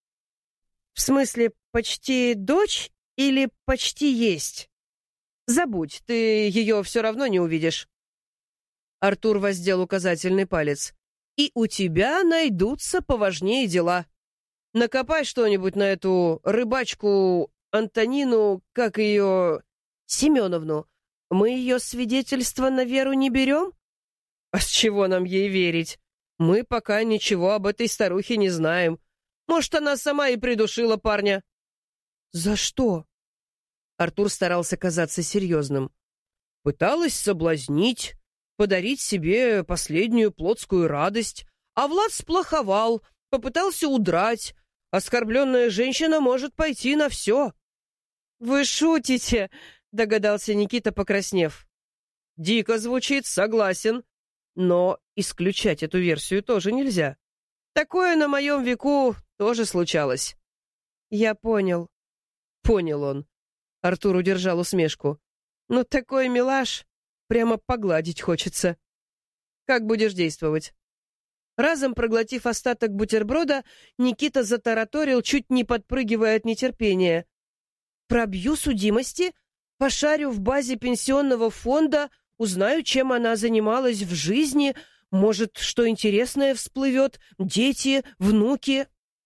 «В смысле, почти дочь или почти есть?» «Забудь, ты ее все равно не увидишь». Артур воздел указательный палец. «И у тебя найдутся поважнее дела. Накопай что-нибудь на эту рыбачку Антонину, как ее... Семеновну. Мы ее свидетельство на веру не берем?» «А с чего нам ей верить? Мы пока ничего об этой старухе не знаем. Может, она сама и придушила парня». «За что?» Артур старался казаться серьезным. Пыталась соблазнить, подарить себе последнюю плотскую радость, а Влад сплоховал, попытался удрать. Оскорбленная женщина может пойти на все. «Вы шутите», — догадался Никита, покраснев. «Дико звучит, согласен. Но исключать эту версию тоже нельзя. Такое на моем веку тоже случалось». «Я понял». Понял он. Артур удержал усмешку. «Ну, такой милаш, прямо погладить хочется». «Как будешь действовать?» Разом проглотив остаток бутерброда, Никита затараторил, чуть не подпрыгивая от нетерпения. «Пробью судимости, пошарю в базе пенсионного фонда, узнаю, чем она занималась в жизни, может, что интересное всплывет, дети, внуки».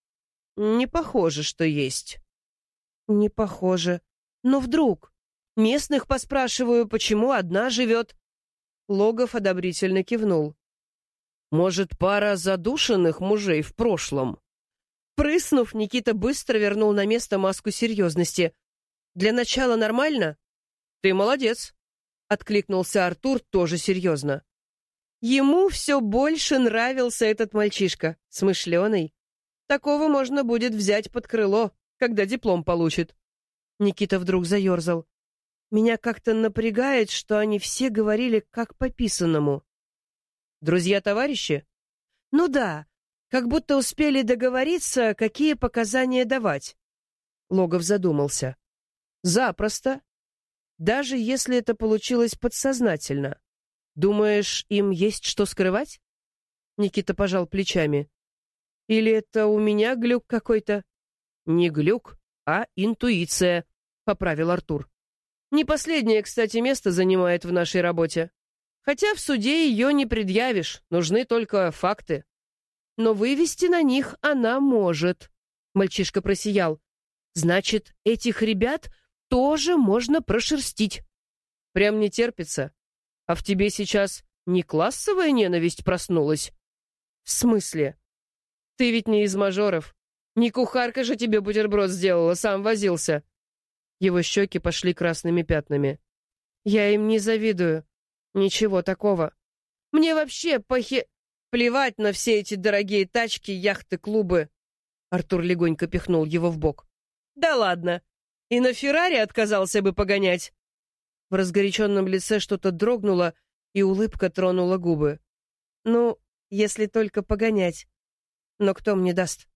«Не похоже, что есть». «Не похоже. Но вдруг? Местных поспрашиваю, почему одна живет». Логов одобрительно кивнул. «Может, пара задушенных мужей в прошлом?» Прыснув, Никита быстро вернул на место маску серьезности. «Для начала нормально?» «Ты молодец», — откликнулся Артур тоже серьезно. Ему все больше нравился этот мальчишка, смышленый. Такого можно будет взять под крыло, когда диплом получит. Никита вдруг заерзал. Меня как-то напрягает, что они все говорили как по писанному. Друзья-товарищи? Ну да, как будто успели договориться, какие показания давать. Логов задумался. Запросто. Даже если это получилось подсознательно. Думаешь, им есть что скрывать? Никита пожал плечами. Или это у меня глюк какой-то? Не глюк, а интуиция, поправил Артур. Не последнее, кстати, место занимает в нашей работе. Хотя в суде ее не предъявишь, нужны только факты. Но вывести на них она может. Мальчишка просиял. Значит, этих ребят тоже можно прошерстить. Прям не терпится. А в тебе сейчас не классовая ненависть проснулась? В смысле? Ты ведь не из мажоров. Не кухарка же тебе бутерброд сделала, сам возился. Его щеки пошли красными пятнами. Я им не завидую. Ничего такого. Мне вообще плевать на все эти дорогие тачки, яхты, клубы. Артур легонько пихнул его в бок. Да ладно. И на Феррари отказался бы погонять. В разгоряченном лице что-то дрогнуло, и улыбка тронула губы. Ну, если только погонять. Но кто мне даст?